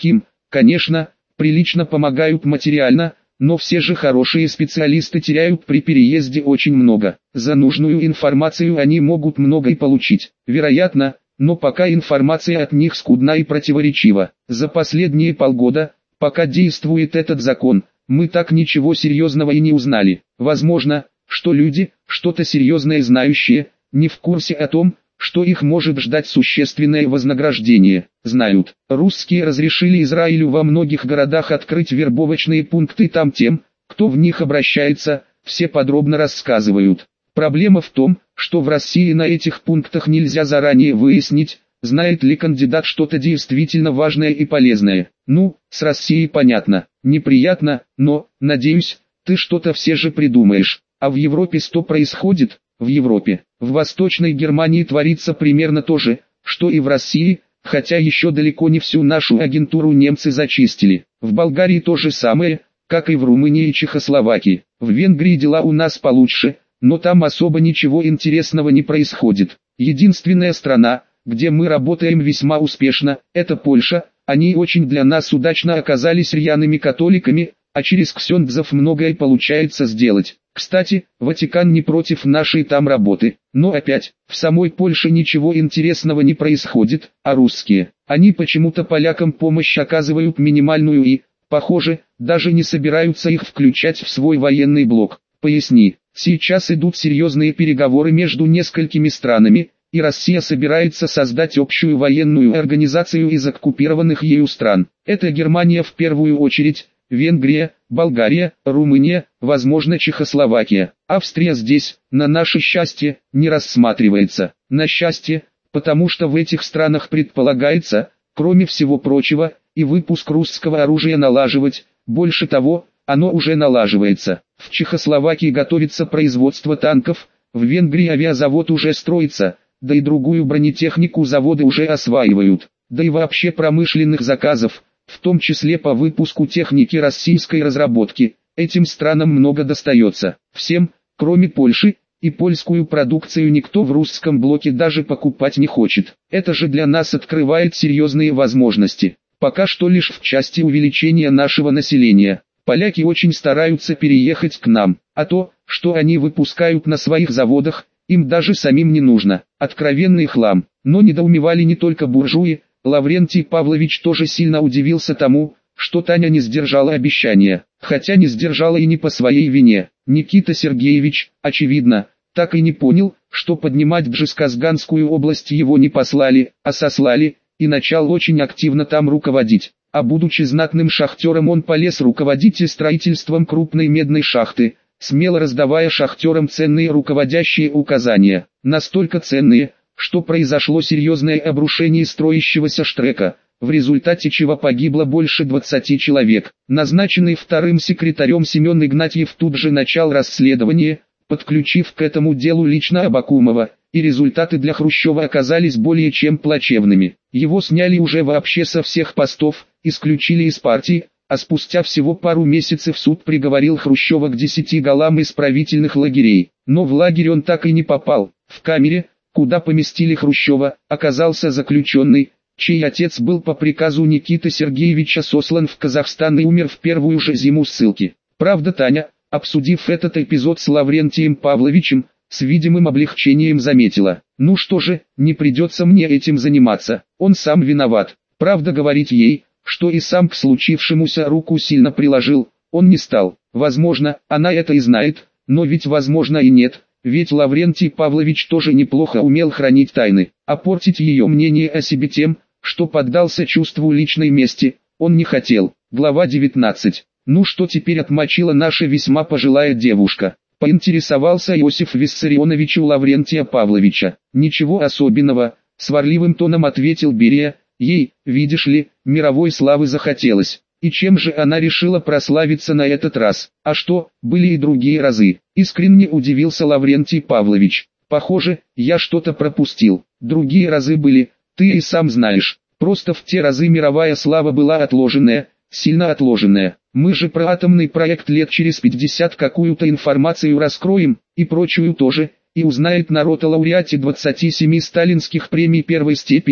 Конечно, прилично помогают материально, но все же хорошие специалисты теряют при переезде очень много. За нужную информацию они могут много и получить, вероятно, но пока информация от них скудна и противоречива. За последние полгода, пока действует этот закон, мы так ничего серьезного и не узнали. Возможно, что люди, что-то серьезное знающие, не в курсе о том, что их может ждать существенное вознаграждение. Знают. Русские разрешили Израилю во многих городах открыть вербовочные пункты там тем, кто в них обращается, все подробно рассказывают. Проблема в том, что в России на этих пунктах нельзя заранее выяснить, знает ли кандидат что-то действительно важное и полезное. Ну, с Россией понятно, неприятно, но, надеюсь, ты что-то все же придумаешь. А в Европе что происходит? В Европе, в Восточной Германии творится примерно то же, что и в России, хотя еще далеко не всю нашу агентуру немцы зачистили. В Болгарии то же самое, как и в Румынии и Чехословакии. В Венгрии дела у нас получше, но там особо ничего интересного не происходит. Единственная страна, где мы работаем весьма успешно, это Польша. Они очень для нас удачно оказались рьяными католиками, а через ксёндзов многое получается сделать. Кстати, Ватикан не против нашей там работы, но опять, в самой Польше ничего интересного не происходит, а русские, они почему-то полякам помощь оказывают минимальную и, похоже, даже не собираются их включать в свой военный блок. Поясни, сейчас идут серьезные переговоры между несколькими странами, и Россия собирается создать общую военную организацию из оккупированных ею стран. Это Германия в первую очередь, Венгрия, Болгария, Румыния, возможно Чехословакия. Австрия здесь, на наше счастье, не рассматривается. На счастье, потому что в этих странах предполагается, кроме всего прочего, и выпуск русского оружия налаживать, больше того, оно уже налаживается. В Чехословакии готовится производство танков, в Венгрии авиазавод уже строится, да и другую бронетехнику заводы уже осваивают, да и вообще промышленных заказов, в том числе по выпуску техники российской разработки, этим странам много достается. Всем, кроме Польши, и польскую продукцию никто в русском блоке даже покупать не хочет. Это же для нас открывает серьезные возможности. Пока что лишь в части увеличения нашего населения. Поляки очень стараются переехать к нам, а то, что они выпускают на своих заводах, им даже самим не нужно. Откровенный хлам. Но недоумевали не только буржуи. Лаврентий Павлович тоже сильно удивился тому, что Таня не сдержала обещания, хотя не сдержала и не по своей вине. Никита Сергеевич, очевидно, так и не понял, что поднимать Бжесказганскую область его не послали, а сослали, и начал очень активно там руководить. А будучи знатным шахтером, он полез руководить и строительством крупной медной шахты, смело раздавая шахтерам ценные руководящие указания, настолько ценные, что произошло серьезное обрушение строящегося штрека, в результате чего погибло больше 20 человек. Назначенный вторым секретарем Семен Игнатьев тут же начал расследование, подключив к этому делу лично Абакумова, и результаты для Хрущева оказались более чем плачевными. Его сняли уже вообще со всех постов, исключили из партии, а спустя всего пару месяцев суд приговорил Хрущева к 10 голам исправительных лагерей. Но в лагерь он так и не попал. В камере, куда поместили Хрущева, оказался заключенный, чей отец был по приказу Никиты Сергеевича сослан в Казахстан и умер в первую же зиму ссылки. Правда, Таня, обсудив этот эпизод с Лаврентием Павловичем, с видимым облегчением заметила: «Ну что же, не придется мне этим заниматься, он сам виноват». Правда, говорить ей, что и сам к случившемуся руку сильно приложил, он не стал. Возможно, она это и знает, но ведь возможно и нет. Ведь Лаврентий Павлович тоже неплохо умел хранить тайны, а портить ее мнение о себе тем, что поддался чувству личной мести, он не хотел. Глава 19. Ну что теперь отмочила наша весьма пожилая девушка? Поинтересовался Иосиф Виссарионович у Лаврентия Павловича. Ничего особенного, сварливым тоном ответил Берия, ей, видишь ли, мировой славы захотелось. И чем же она решила прославиться на этот раз? А что, были и другие разы? Искренне удивился Лаврентий Павлович. Похоже, я что-то пропустил. Другие разы были, ты и сам знаешь. Просто в те разы мировая слава была отложенная, сильно отложенная. Мы же про атомный проект лет через 50 какую-то информацию раскроем, и прочую тоже, и узнает народ о лауреате 27 сталинских премий первой степени,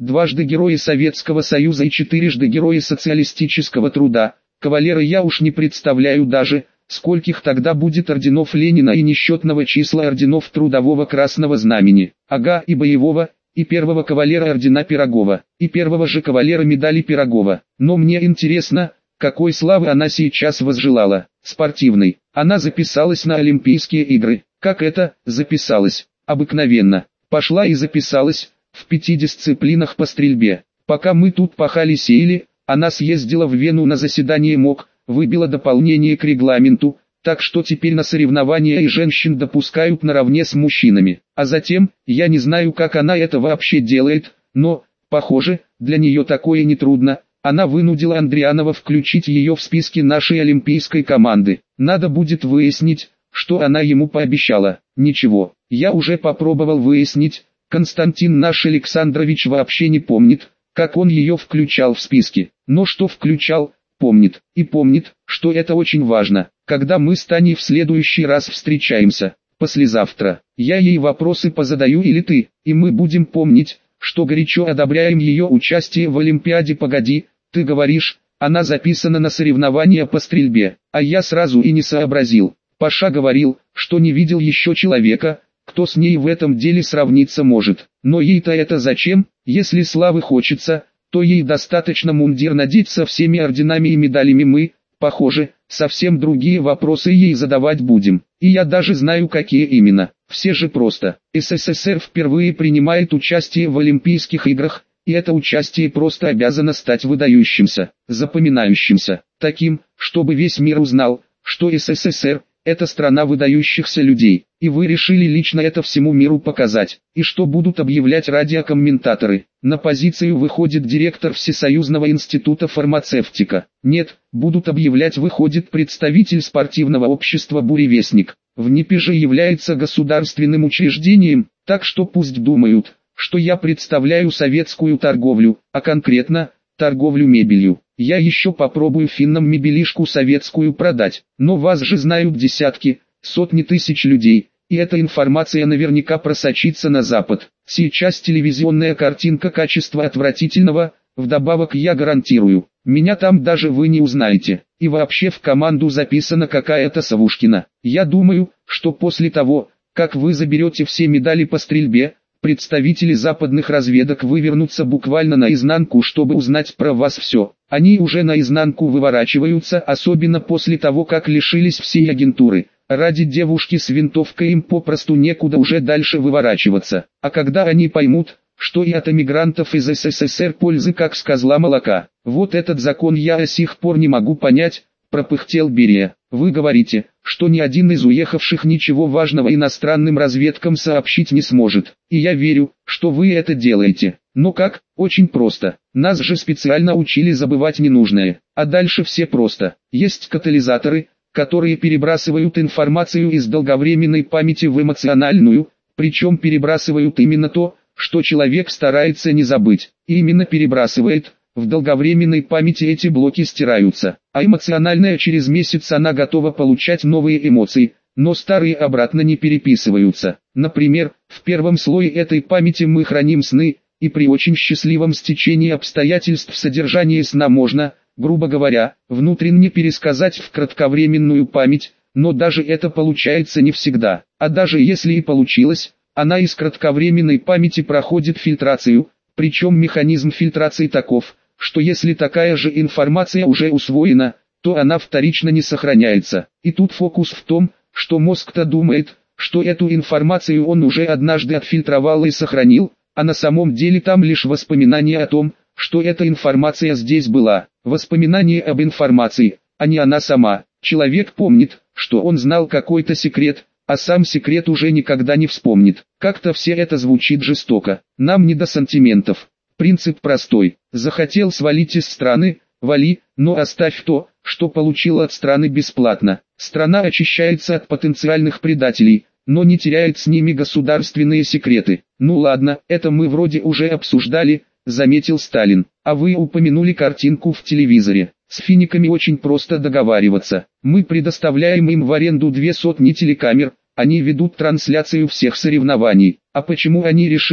дважды Герои Советского Союза и четырежды Герои Социалистического Труда. Кавалеры, я уж не представляю даже, скольких тогда будет орденов Ленина и несчетного числа орденов Трудового Красного Знамени. Ага, и боевого, и первого кавалера ордена Пирогова, и первого же кавалера медали Пирогова. Но мне интересно, какой славы она сейчас возжелала. Спортивной. Она записалась на Олимпийские игры. Как это, записалась? Обыкновенно. Пошла и записалась, в 5 дисциплинах по стрельбе. Пока мы тут пахали-сеяли, она съездила в Вену на заседание МОК, выбила дополнение к регламенту, так что теперь на соревнования и женщин допускают наравне с мужчинами. А затем, я не знаю, как она это вообще делает, но, похоже, для нее такое нетрудно. Она вынудила Андрианова включить ее в списки нашей олимпийской команды. Надо будет выяснить, что она ему пообещала. Ничего, я уже попробовал выяснить, Константин наш Александрович вообще не помнит, как он ее включал в списки. Но что включал, помнит. И помнит, что это очень важно. Когда мы с Таней в следующий раз встречаемся, послезавтра, я ей вопросы позадаю или ты, и мы будем помнить, что горячо одобряем ее участие в Олимпиаде. Погоди, ты говоришь, она записана на соревнования по стрельбе, а я сразу и не сообразил. Паша говорил, что не видел еще человека, кто с ней в этом деле сравниться может. Но ей-то это зачем? Если славы хочется, то ей достаточно мундир надеть со всеми орденами и медалями. Мы, похоже, совсем другие вопросы ей задавать будем. И я даже знаю, какие именно. Все же просто. СССР впервые принимает участие в Олимпийских играх, и это участие просто обязано стать выдающимся, запоминающимся, таким, чтобы весь мир узнал, что СССР – это страна выдающихся людей, и вы решили лично это всему миру показать. И что будут объявлять радиокомментаторы? На позицию выходит директор Всесоюзного института фармацевтика. Нет, будут объявлять выходит представитель спортивного общества «Буревестник». ВНИПИ же является государственным учреждением, так что пусть думают, что я представляю советскую торговлю, а конкретно, торговлю мебелью. Я еще попробую финнам мебелишку советскую продать, но вас же знают десятки, сотни тысяч людей, и эта информация наверняка просочится на Запад. Сейчас телевизионная картинка качества отвратительного, вдобавок я гарантирую, меня там даже вы не узнаете. И вообще в команду записана какая-то Савушкина. Я думаю, что после того, как вы заберете все медали по стрельбе, представители западных разведок вывернутся буквально наизнанку, чтобы узнать про вас все. Они уже наизнанку выворачиваются, особенно после того, как лишились всей агентуры. Ради девушки с винтовкой им попросту некуда уже дальше выворачиваться. А когда они поймут, что и от эмигрантов из СССР пользы как с козла молока. Вот этот закон я до сих пор не могу понять, пропыхтел Берия. Вы говорите, что ни один из уехавших ничего важного иностранным разведкам сообщить не сможет. И я верю, что вы это делаете. Но как? Очень просто. Нас же специально учили забывать ненужное. А дальше все просто. Есть катализаторы, которые перебрасывают информацию из долговременной памяти в эмоциональную, причем перебрасывают именно то, что человек старается не забыть. И именно перебрасывает. В долговременной памяти эти блоки стираются, а эмоциональная через месяц она готова получать новые эмоции, но старые обратно не переписываются. Например, в первом слое этой памяти мы храним сны, и при очень счастливом стечении обстоятельств содержание сна можно, грубо говоря, внутренне пересказать в кратковременную память, но даже это получается не всегда. А даже если и получилось, она из кратковременной памяти проходит фильтрацию, причем механизм фильтрации таков, что если такая же информация уже усвоена, то она вторично не сохраняется. И тут фокус в том, что мозг-то думает, что эту информацию он уже однажды отфильтровал и сохранил, а на самом деле там лишь воспоминание о том, что эта информация здесь была. Воспоминание об информации, а не она сама. Человек помнит, что он знал какой-то секрет, а сам секрет уже никогда не вспомнит. Как-то все это звучит жестоко. Нам не до сантиментов. Принцип простой. Захотел свалить из страны, вали, но оставь то, что получил от страны бесплатно. Страна очищается от потенциальных предателей, но не теряет с ними государственные секреты. Ну ладно, это мы вроде уже обсуждали, заметил Сталин. А вы упомянули картинку в телевизоре. С финиками очень просто договариваться. Мы предоставляем им в аренду 200 телекамер, они ведут трансляцию всех соревнований. А почему они решили,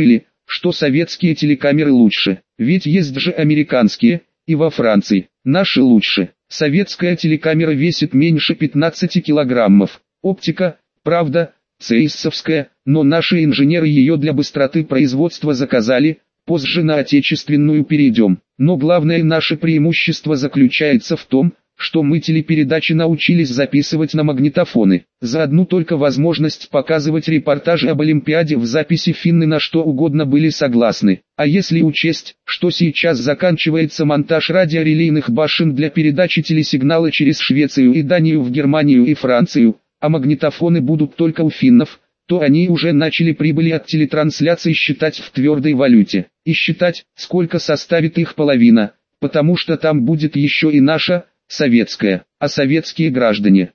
что советские телекамеры лучше, ведь есть же американские, и во Франции. Наши лучше. Советская телекамера весит меньше 15 килограммов. Оптика, правда, цейссовская, но наши инженеры ее для быстроты производства заказали, позже на отечественную перейдем. Но главное наше преимущество заключается в том, что мы телепередачи научились записывать на магнитофоны. За одну только возможность показывать репортажи об Олимпиаде в записи финны на что угодно были согласны. А если учесть, что сейчас заканчивается монтаж радиорелейных башен для передачи телесигнала через Швецию и Данию в Германию и Францию, а магнитофоны будут только у финнов, то они уже начали прибыли от телетрансляций считать в твердой валюте. И считать, сколько составит их половина, потому что там будет еще и наша, советская, а советские граждане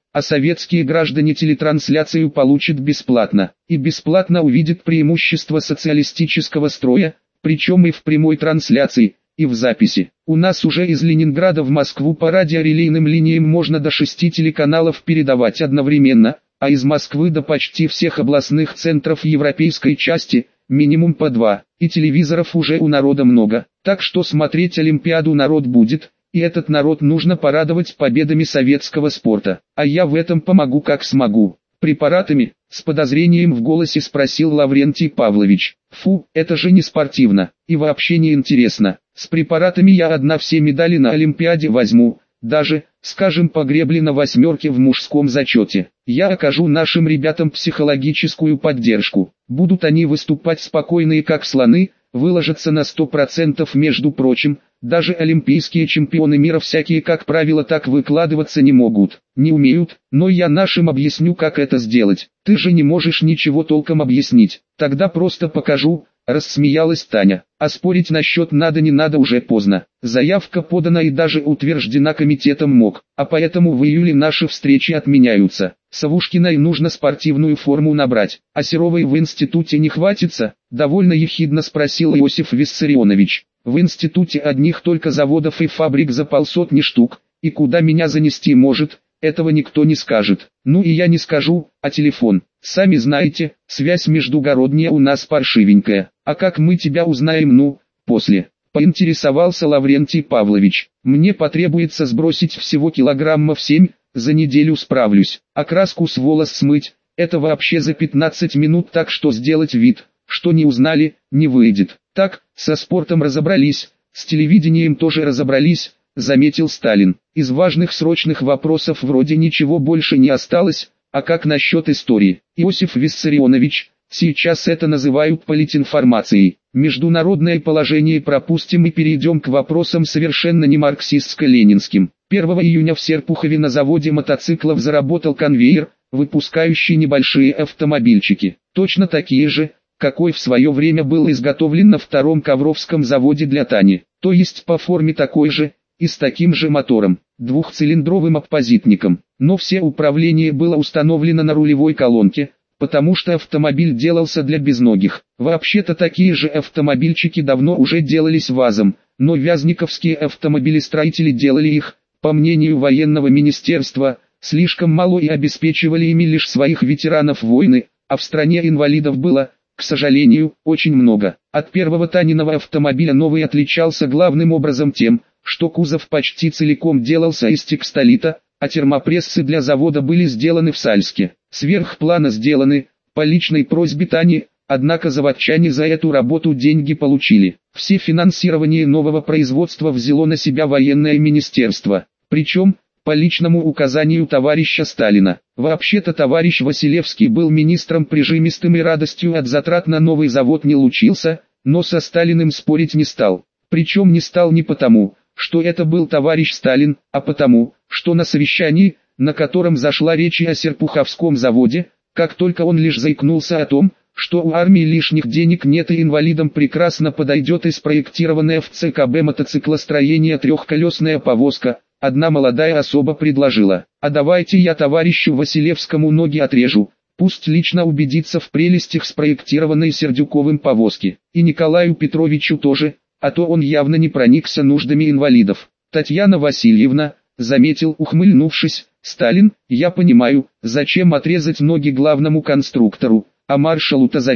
телетрансляцию получат бесплатно, и бесплатно увидят преимущество социалистического строя, причем и в прямой трансляции, и в записи. У нас уже из Ленинграда в Москву по радиорелейным линиям можно до 6 телеканалов передавать одновременно, а из Москвы до почти всех областных центров европейской части, минимум по 2, и телевизоров уже у народа много, так что смотреть Олимпиаду народ будет. И этот народ нужно порадовать победами советского спорта. А я в этом помогу как смогу. Препаратами, с подозрением в голосе спросил Лаврентий Павлович. Фу, это же не спортивно, и вообще не интересно. С препаратами я одна все медали на Олимпиаде возьму, даже, скажем, по гребле на 8 в мужском зачете. Я окажу нашим ребятам психологическую поддержку. Будут они выступать спокойные как слоны, выложатся на 100%, между прочим. Даже олимпийские чемпионы мира всякие, как правило, так выкладываться не могут. Не умеют, но я нашим объясню, как это сделать. Ты же не можешь ничего толком объяснить. Тогда просто покажу, рассмеялась Таня. А спорить насчет надо не надо уже поздно. Заявка подана и даже утверждена комитетом МОК. А поэтому в июле наши встречи отменяются. Савушкиной нужно спортивную форму набрать. А Серовой в институте не хватится? Довольно ехидно спросил Иосиф Виссарионович. В институте одних только заводов и фабрик за 500 штук, и куда меня занести может, этого никто не скажет. Ну и я не скажу, а телефон. Сами знаете, связь междугородняя у нас паршивенькая. А как мы тебя узнаем, после? Поинтересовался Лаврентий Павлович. Мне потребуется сбросить всего килограммов 7, за неделю справлюсь. А краску с волос смыть, это вообще за 15 минут, так что сделать вид, что не узнали, не выйдет. Так, со спортом разобрались, с телевидением тоже разобрались, заметил Сталин. Из важных срочных вопросов вроде ничего больше не осталось, а как насчет истории? Иосиф Виссарионович, сейчас это называют политинформацией. Международное положение пропустим и перейдем к вопросам совершенно не марксистско-ленинским. 1 июня в Серпухове на заводе мотоциклов заработал конвейер, выпускающий небольшие автомобильчики, точно такие же, какой в свое время был изготовлен на втором Ковровском заводе для Тани, то есть по форме такой же, и с таким же мотором, двухцилиндровым оппозитником, но все управление было установлено на рулевой колонке, потому что автомобиль делался для безногих. Вообще-то такие же автомобильчики давно уже делались ВАЗом, но вязниковские автомобилестроители делали их, по мнению военного министерства, слишком мало и обеспечивали ими лишь своих ветеранов войны, а в стране инвалидов было, к сожалению, очень много. От первого Таниного автомобиля новый отличался главным образом тем, что кузов почти целиком делался из текстолита, а термопрессы для завода были сделаны в Сальске. Сверхплана сделаны, по личной просьбе Тани, однако заводчане за эту работу деньги получили. Все финансирование нового производства взяло на себя военное министерство, причем, по личному указанию товарища Сталина. Вообще-то товарищ Василевский был министром прижимистым и радостью от затрат на новый завод не лучился, но со Сталиным спорить не стал. Причем не стал не потому, что это был товарищ Сталин, а потому, что на совещании, на котором зашла речь о Серпуховском заводе, как только он лишь заикнулся о том, что у армии лишних денег нет и инвалидам прекрасно подойдет и спроектированная в ЦКБ мотоциклостроения трехколесная повозка, одна молодая особа предложила: а давайте я товарищу Василевскому ноги отрежу, пусть лично убедится в прелестях спроектированной Сердюковым повозки, и Николаю Петровичу тоже, а то он явно не проникся нуждами инвалидов. Татьяна Васильевна, заметил, ухмыльнувшись, Сталин: я понимаю, зачем отрезать ноги главному конструктору, а маршалу-то зачем?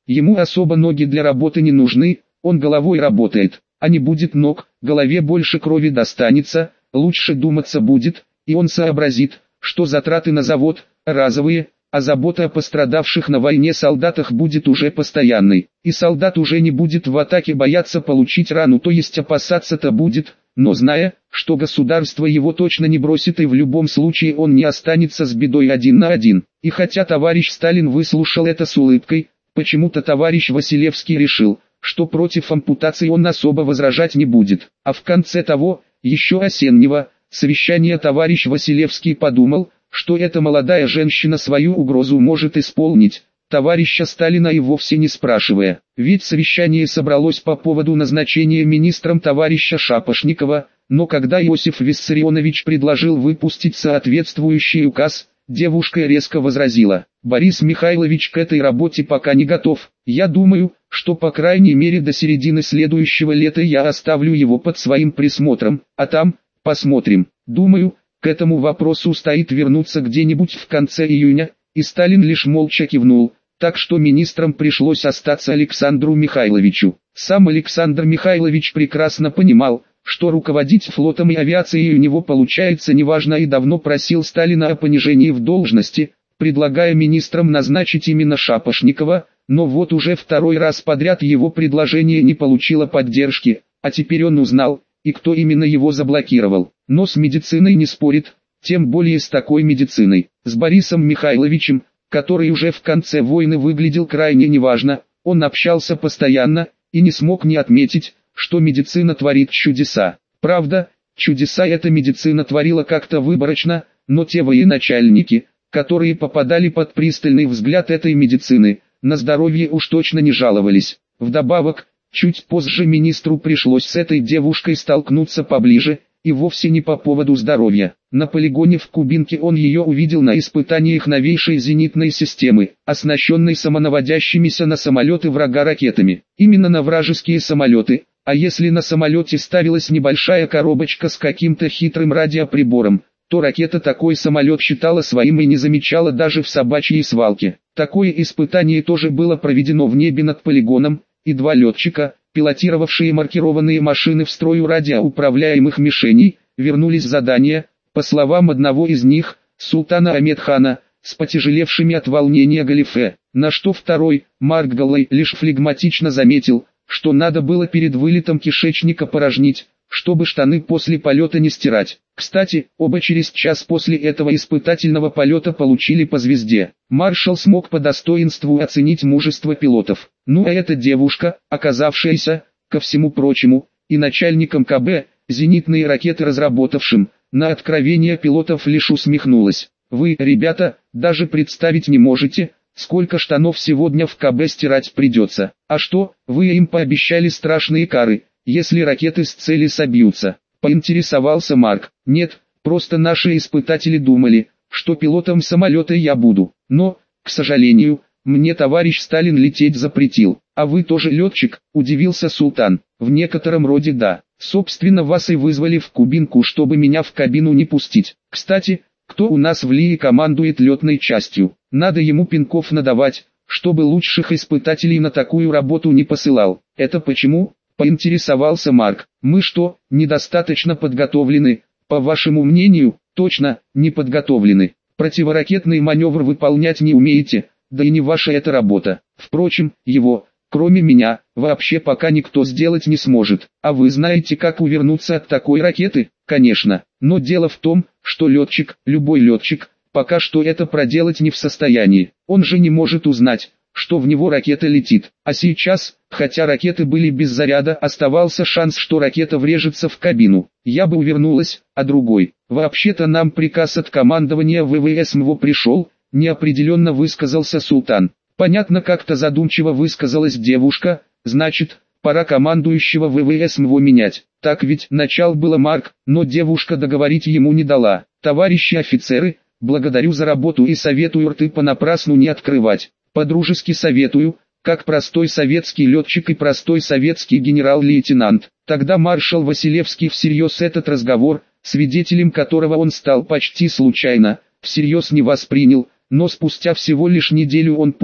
Ему особо ноги для работы не нужны, он головой работает, а не будет ног, голове больше крови достанется, лучше думаться будет, и он сообразит, что затраты на завод разовые, а забота о пострадавших на войне солдатах будет уже постоянной, и солдат уже не будет в атаке бояться получить рану, то есть опасаться-то будет, но зная, что государство его точно не бросит и в любом случае он не останется с бедой один на один. И хотя товарищ Сталин выслушал это с улыбкой, почему-то товарищ Василевский решил, что против ампутации он особо возражать не будет. А в конце того, еще осеннего, совещания товарищ Василевский подумал, что эта молодая женщина свою угрозу может исполнить, товарища Сталина и вовсе не спрашивая. Ведь совещание собралось по поводу назначения министром товарища Шапошникова, но когда Иосиф Виссарионович предложил выпустить соответствующий указ, девушка резко возразила: «Борис Михайлович к этой работе пока не готов, я думаю, что по крайней мере до середины следующего лета я оставлю его под своим присмотром, а там, посмотрим. Думаю, к этому вопросу стоит вернуться где-нибудь в конце июня», и Сталин лишь молча кивнул, так что министром пришлось остаться Александру Михайловичу. Сам Александр Михайлович прекрасно понимал, что руководить флотом и авиацией у него получается неважно, и давно просил Сталина о понижении в должности, предлагая министрам назначить именно Шапошникова, но вот уже второй раз подряд его предложение не получило поддержки, а теперь он узнал, и кто именно его заблокировал. Но с медициной не спорит, тем более с такой медициной. С Борисом Михайловичем, который уже в конце войны выглядел крайне неважно, он общался постоянно, и не смог не отметить, что медицина творит чудеса. Правда, чудеса эта медицина творила как-то выборочно, но те военачальники, которые попадали под пристальный взгляд этой медицины, на здоровье уж точно не жаловались. Вдобавок, чуть позже министру пришлось с этой девушкой столкнуться поближе, и вовсе не по поводу здоровья. На полигоне в Кубинке он ее увидел на испытаниях новейшей зенитной системы, оснащенной самонаводящимися на самолеты врага ракетами. Именно на вражеские самолеты, а если на самолете ставилась небольшая коробочка с каким-то хитрым радиоприбором, то ракета такой самолет считала своим и не замечала даже в собачьей свалке. Такое испытание тоже было проведено в небе над полигоном, и два летчика, пилотировавшие маркированные машины в строю радиоуправляемых мишеней, вернулись с задания, по словам одного из них, Султана Ахмедхана, с потяжелевшими от волнения галифе, на что второй, Марк Галлей, лишь флегматично заметил, что надо было перед вылетом кишечника порожнить, чтобы штаны после полета не стирать. Кстати, оба через час после этого испытательного полета получили по звезде. Маршал смог по достоинству оценить мужество пилотов. Ну а эта девушка, оказавшаяся, ко всему прочему, и начальником КБ, зенитные ракеты разработавшим, на откровение пилотов лишь усмехнулась. Вы, ребята, даже представить не можете, сколько штанов сегодня в КБ стирать придется. А что, вы им пообещали страшные кары, если ракеты с цели собьются? Поинтересовался Марк. Нет, просто наши испытатели думали, что пилотом самолета я буду. Но, к сожалению, мне товарищ Сталин лететь запретил. А вы тоже летчик? Удивился Султан. В некотором роде да. Собственно, вас и вызвали в Кубинку, чтобы меня в кабину не пустить. Кстати, кто у нас в ЛИИ командует летной частью? Надо ему пинков надавать, чтобы лучших испытателей на такую работу не посылал. Это почему? Поинтересовался Марк. Мы что, недостаточно подготовлены? По вашему мнению? Точно, не подготовлены. Противоракетный маневр выполнять не умеете, да и не ваша эта работа. Впрочем, его, кроме меня, вообще пока никто сделать не сможет. А вы знаете, как увернуться от такой ракеты? Конечно. Но дело в том, что летчик, любой летчик, пока что это проделать не в состоянии. Он же не может узнать, что в него ракета летит. А сейчас, хотя ракеты были без заряда, оставался шанс, что ракета врежется в кабину. Я бы увернулась, а другой. Вообще-то нам приказ от командования ВВС МВО пришел, неопределенно высказался Султан. Понятно, как-то задумчиво высказалась девушка, значит, пора командующего ВВС МВО менять. Так ведь, начал было Марк, но девушка договорить ему не дала. Товарищи офицеры, благодарю за работу и советую рты понапрасну не открывать. По-дружески советую, как простой советский летчик и простой советский генерал-лейтенант. Тогда маршал Василевский всерьез этот разговор, свидетелем которого он стал почти случайно, всерьез не воспринял, но спустя всего лишь неделю он понял,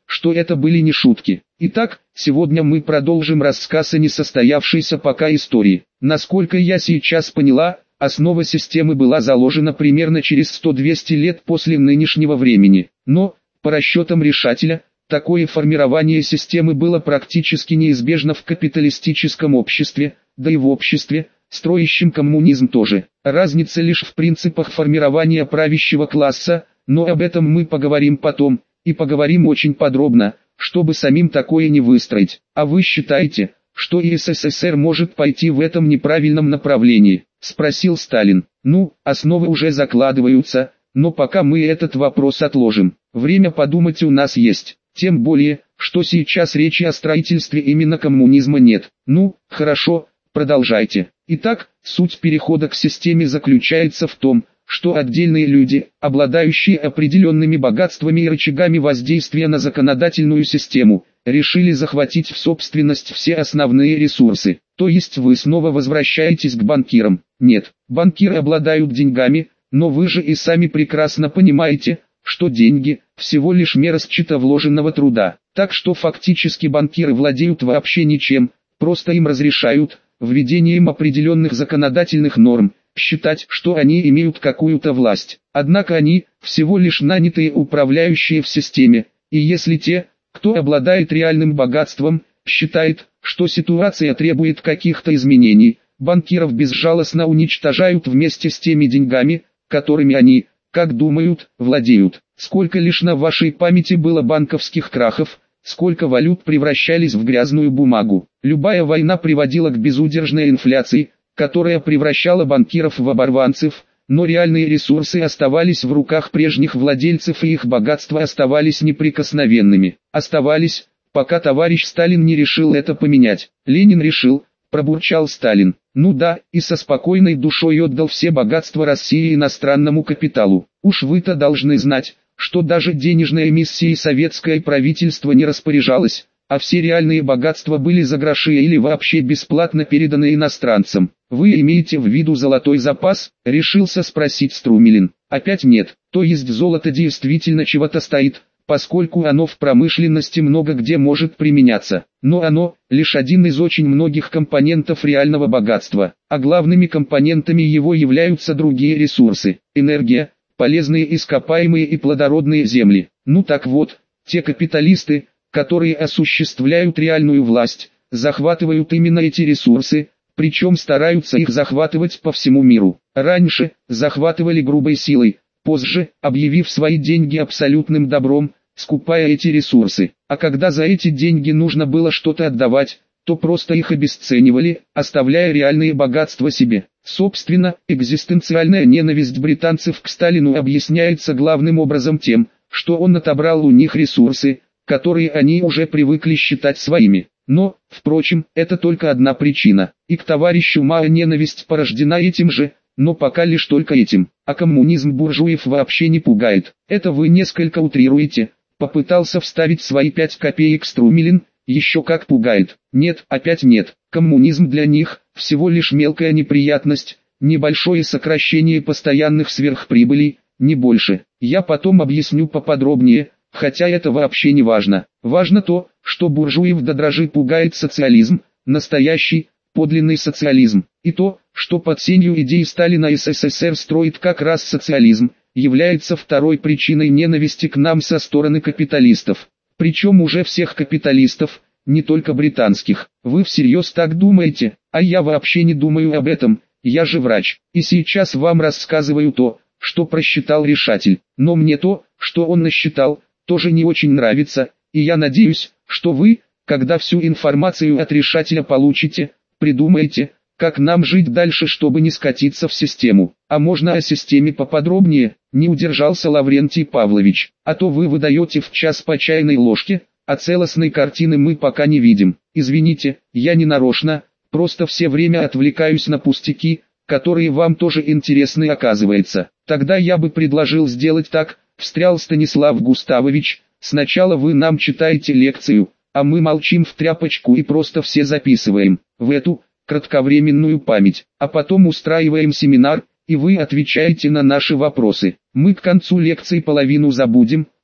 что это были не шутки. Итак, сегодня мы продолжим рассказ о несостоявшейся пока истории. Насколько я сейчас поняла, основа системы была заложена примерно через 100-200 лет после нынешнего времени. Но, по расчетам решателя, такое формирование системы было практически неизбежно в капиталистическом обществе, да и в обществе, строящем коммунизм тоже. Разница лишь в принципах формирования правящего класса, но об этом мы поговорим потом, и поговорим очень подробно, чтобы самим такое не выстроить. А вы считаете, что и СССР может пойти в этом неправильном направлении? Спросил Сталин. Ну, основы уже закладываются, но пока мы этот вопрос отложим. Время подумать у нас есть, тем более, что сейчас речи о строительстве именно коммунизма нет. Ну, хорошо, продолжайте. Итак, суть перехода к системе заключается в том, что отдельные люди, обладающие определенными богатствами и рычагами воздействия на законодательную систему, решили захватить в собственность все основные ресурсы. То есть вы снова возвращаетесь к банкирам. Нет, банкиры обладают деньгами, но вы же и сами прекрасно понимаете, что деньги – всего лишь мера счета вложенного труда. Так что фактически банкиры владеют вообще ничем, просто им разрешают, введением определенных законодательных норм, считать, что они имеют какую-то власть. Однако они – всего лишь нанятые управляющие в системе, и если те, кто обладает реальным богатством, считает, что ситуация требует каких-то изменений, банкиров безжалостно уничтожают вместе с теми деньгами, которыми они, как думают, владеют. Сколько лишь на вашей памяти было банковских крахов, сколько валют превращались в грязную бумагу. Любая война приводила к безудержной инфляции, которая превращала банкиров в оборванцев, но реальные ресурсы оставались в руках прежних владельцев и их богатства оставались неприкосновенными. Оставались, пока товарищ Сталин не решил это поменять. Ленин решил, пробурчал Сталин. Ну да, и со спокойной душой отдал все богатства России иностранному капиталу. Уж вы-то должны знать, что даже денежной эмиссией советское правительство не распоряжалось, а все реальные богатства были за гроши или вообще бесплатно переданы иностранцам. Вы имеете в виду золотой запас? Решился спросить Струмилин. Опять нет, то есть золото действительно чего-то стоит, поскольку оно в промышленности много где может применяться. Но оно лишь один из очень многих компонентов реального богатства, а главными компонентами его являются другие ресурсы: энергия, полезные ископаемые и плодородные земли. Ну так вот, те капиталисты, которые осуществляют реальную власть, захватывают именно эти ресурсы, причем стараются их захватывать по всему миру. Раньше захватывали грубой силой, позже, объявив свои деньги абсолютным добром, скупая эти ресурсы. А когда за эти деньги нужно было что-то отдавать, то просто их обесценивали, оставляя реальные богатства себе. Собственно, экзистенциальная ненависть британцев к Сталину объясняется главным образом тем, что он отобрал у них ресурсы, которые они уже привыкли считать своими. Но, впрочем, это только одна причина. И к товарищу Мао ненависть порождена этим же, но пока лишь только этим. А коммунизм буржуев вообще не пугает. Это вы несколько утрируете. Попытался вставить свои 5 копеек Струмилин. Еще как пугает. Нет, опять нет. Коммунизм для них всего лишь мелкая неприятность, небольшое сокращение постоянных сверхприбылей, не больше. Я потом объясню поподробнее, хотя это вообще не важно. Важно то, что буржуев до дрожи пугает социализм, настоящий, подлинный социализм. И то, что под сенью идей Сталина СССР строит как раз социализм, является второй причиной ненависти к нам со стороны капиталистов. Причем уже всех капиталистов, не только британских. Вы всерьез так думаете? А я вообще не думаю об этом, я же врач. И сейчас вам рассказываю то, что просчитал решатель. Но мне то, что он насчитал, тоже не очень нравится, и я надеюсь, что вы, когда всю информацию от решателя получите, придумаете, как нам жить дальше, чтобы не скатиться в систему. А можно о системе поподробнее? Не удержался Лаврентий Павлович. А то вы выдаете в час по чайной ложке, а целостной картины мы пока не видим. Извините, я не нарочно, просто все время отвлекаюсь на пустяки, которые вам тоже интересны оказывается. Тогда я бы предложил сделать так, встрял Станислав Густавович, сначала вы нам читаете лекцию, а мы молчим в тряпочку и просто все записываем в эту кратковременную память, а потом устраиваем семинар, и вы отвечаете на наши вопросы. Мы к концу лекции половину забудем,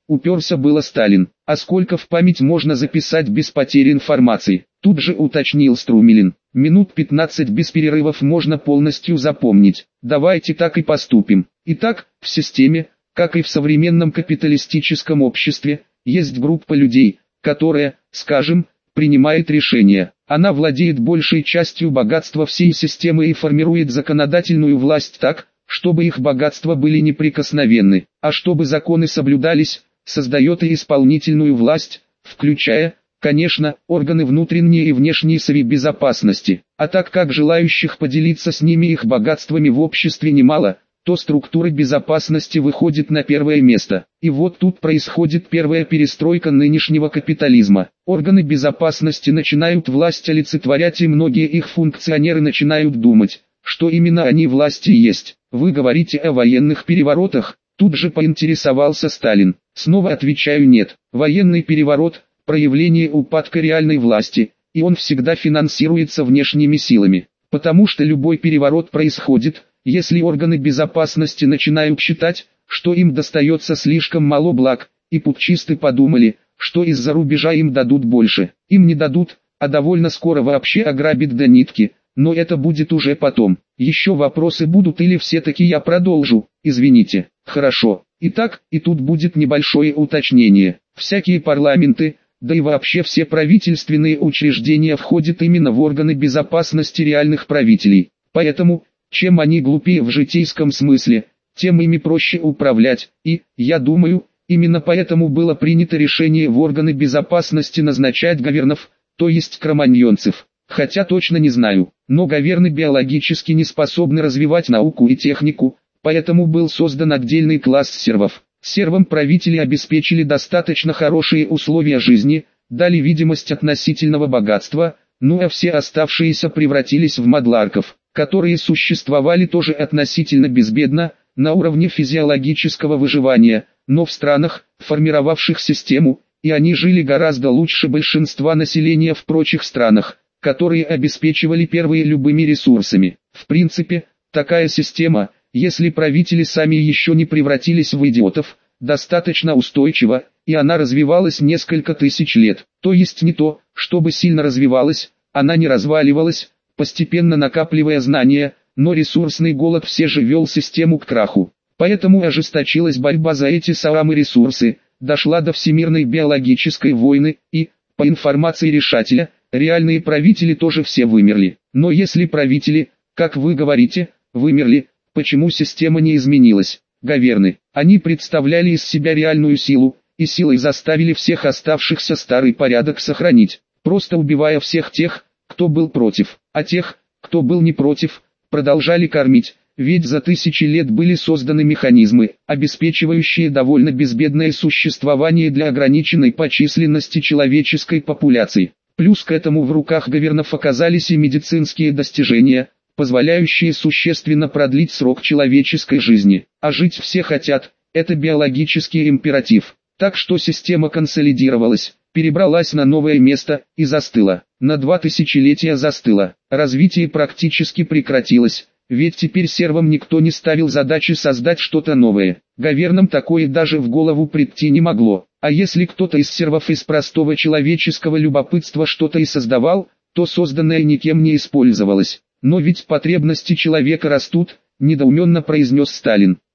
уперся было Сталин. А сколько в память можно записать без потери информации? Тут же уточнил Струмилин. Минут 15 без перерывов можно полностью запомнить. Давайте так и поступим. Итак, в системе, как и в современном капиталистическом обществе, есть группа людей, которая, скажем, принимает решения. Она владеет большей частью богатства всей системы и формирует законодательную власть так, чтобы их богатства были неприкосновенны, а чтобы законы соблюдались, создает и исполнительную власть, включая, конечно, органы внутренней и внешней безопасности. А так как желающих поделиться с ними их богатствами в обществе немало, то структура безопасности выходит на первое место. И вот тут происходит первая перестройка нынешнего капитализма. Органы безопасности начинают власть олицетворять, и многие их функционеры начинают думать, что именно они власти есть. Вы говорите о военных переворотах? Тут же поинтересовался Сталин. Снова отвечаю: нет. Военный переворот – проявление упадка реальной власти, и он всегда финансируется внешними силами. Потому что любой переворот происходит, если органы безопасности начинают считать, что им достается слишком мало благ, и путчисты подумали, что из-за рубежа им дадут больше. Им не дадут, а довольно скоро вообще ограбят до нитки, но это будет уже потом. Еще вопросы будут или все-таки я продолжу? Извините. Хорошо. Итак, и тут будет небольшое уточнение. Всякие парламенты, да и вообще все правительственные учреждения входят именно в органы безопасности реальных правителей. Поэтому, чем они глупее в житейском смысле, тем ими проще управлять, и, я думаю, именно поэтому было принято решение в органы безопасности назначать гавернов, то есть кроманьонцев. Хотя точно не знаю, но гаверны биологически не способны развивать науку и технику, поэтому был создан отдельный класс сервов. Сервам правители обеспечили достаточно хорошие условия жизни, дали видимость относительного богатства, ну а все оставшиеся превратились в мадларков, которые существовали тоже относительно безбедно, на уровне физиологического выживания, но в странах, формировавших систему, и они жили гораздо лучше большинства населения в прочих странах, которые обеспечивали первые любыми ресурсами. В принципе, такая система, если правители сами еще не превратились в идиотов, достаточно устойчива, и она развивалась несколько тысяч лет. То есть не то, чтобы сильно развивалась, она не разваливалась, постепенно накапливая знания, но ресурсный голод все же вел систему к краху. Поэтому ожесточилась борьба за эти самые ресурсы, дошла до всемирной биологической войны, и, по информации решателя, реальные правители тоже все вымерли. Но если правители, как вы говорите, вымерли, почему система не изменилась? Гаверны, они представляли из себя реальную силу, и силой заставили всех оставшихся старый порядок сохранить, просто убивая всех тех, кто был против, а тех, кто был не против, продолжали кормить, ведь за тысячи лет были созданы механизмы, обеспечивающие довольно безбедное существование для ограниченной по численности человеческой популяции. Плюс к этому в руках гавернов оказались и медицинские достижения, позволяющие существенно продлить срок человеческой жизни. А жить все хотят, это биологический императив. Так что система консолидировалась, перебралась на новое место и застыла. На 2 тысячелетия застыла. Развитие практически прекратилось, ведь теперь сервам никто не ставил задачи создать что-то новое. Гавернам такое даже в голову прийти не могло. А если кто-то из сервов из простого человеческого любопытства что-то и создавал, то созданное никем не использовалось. Но ведь потребности человека растут, недоуменно произнес Сталин.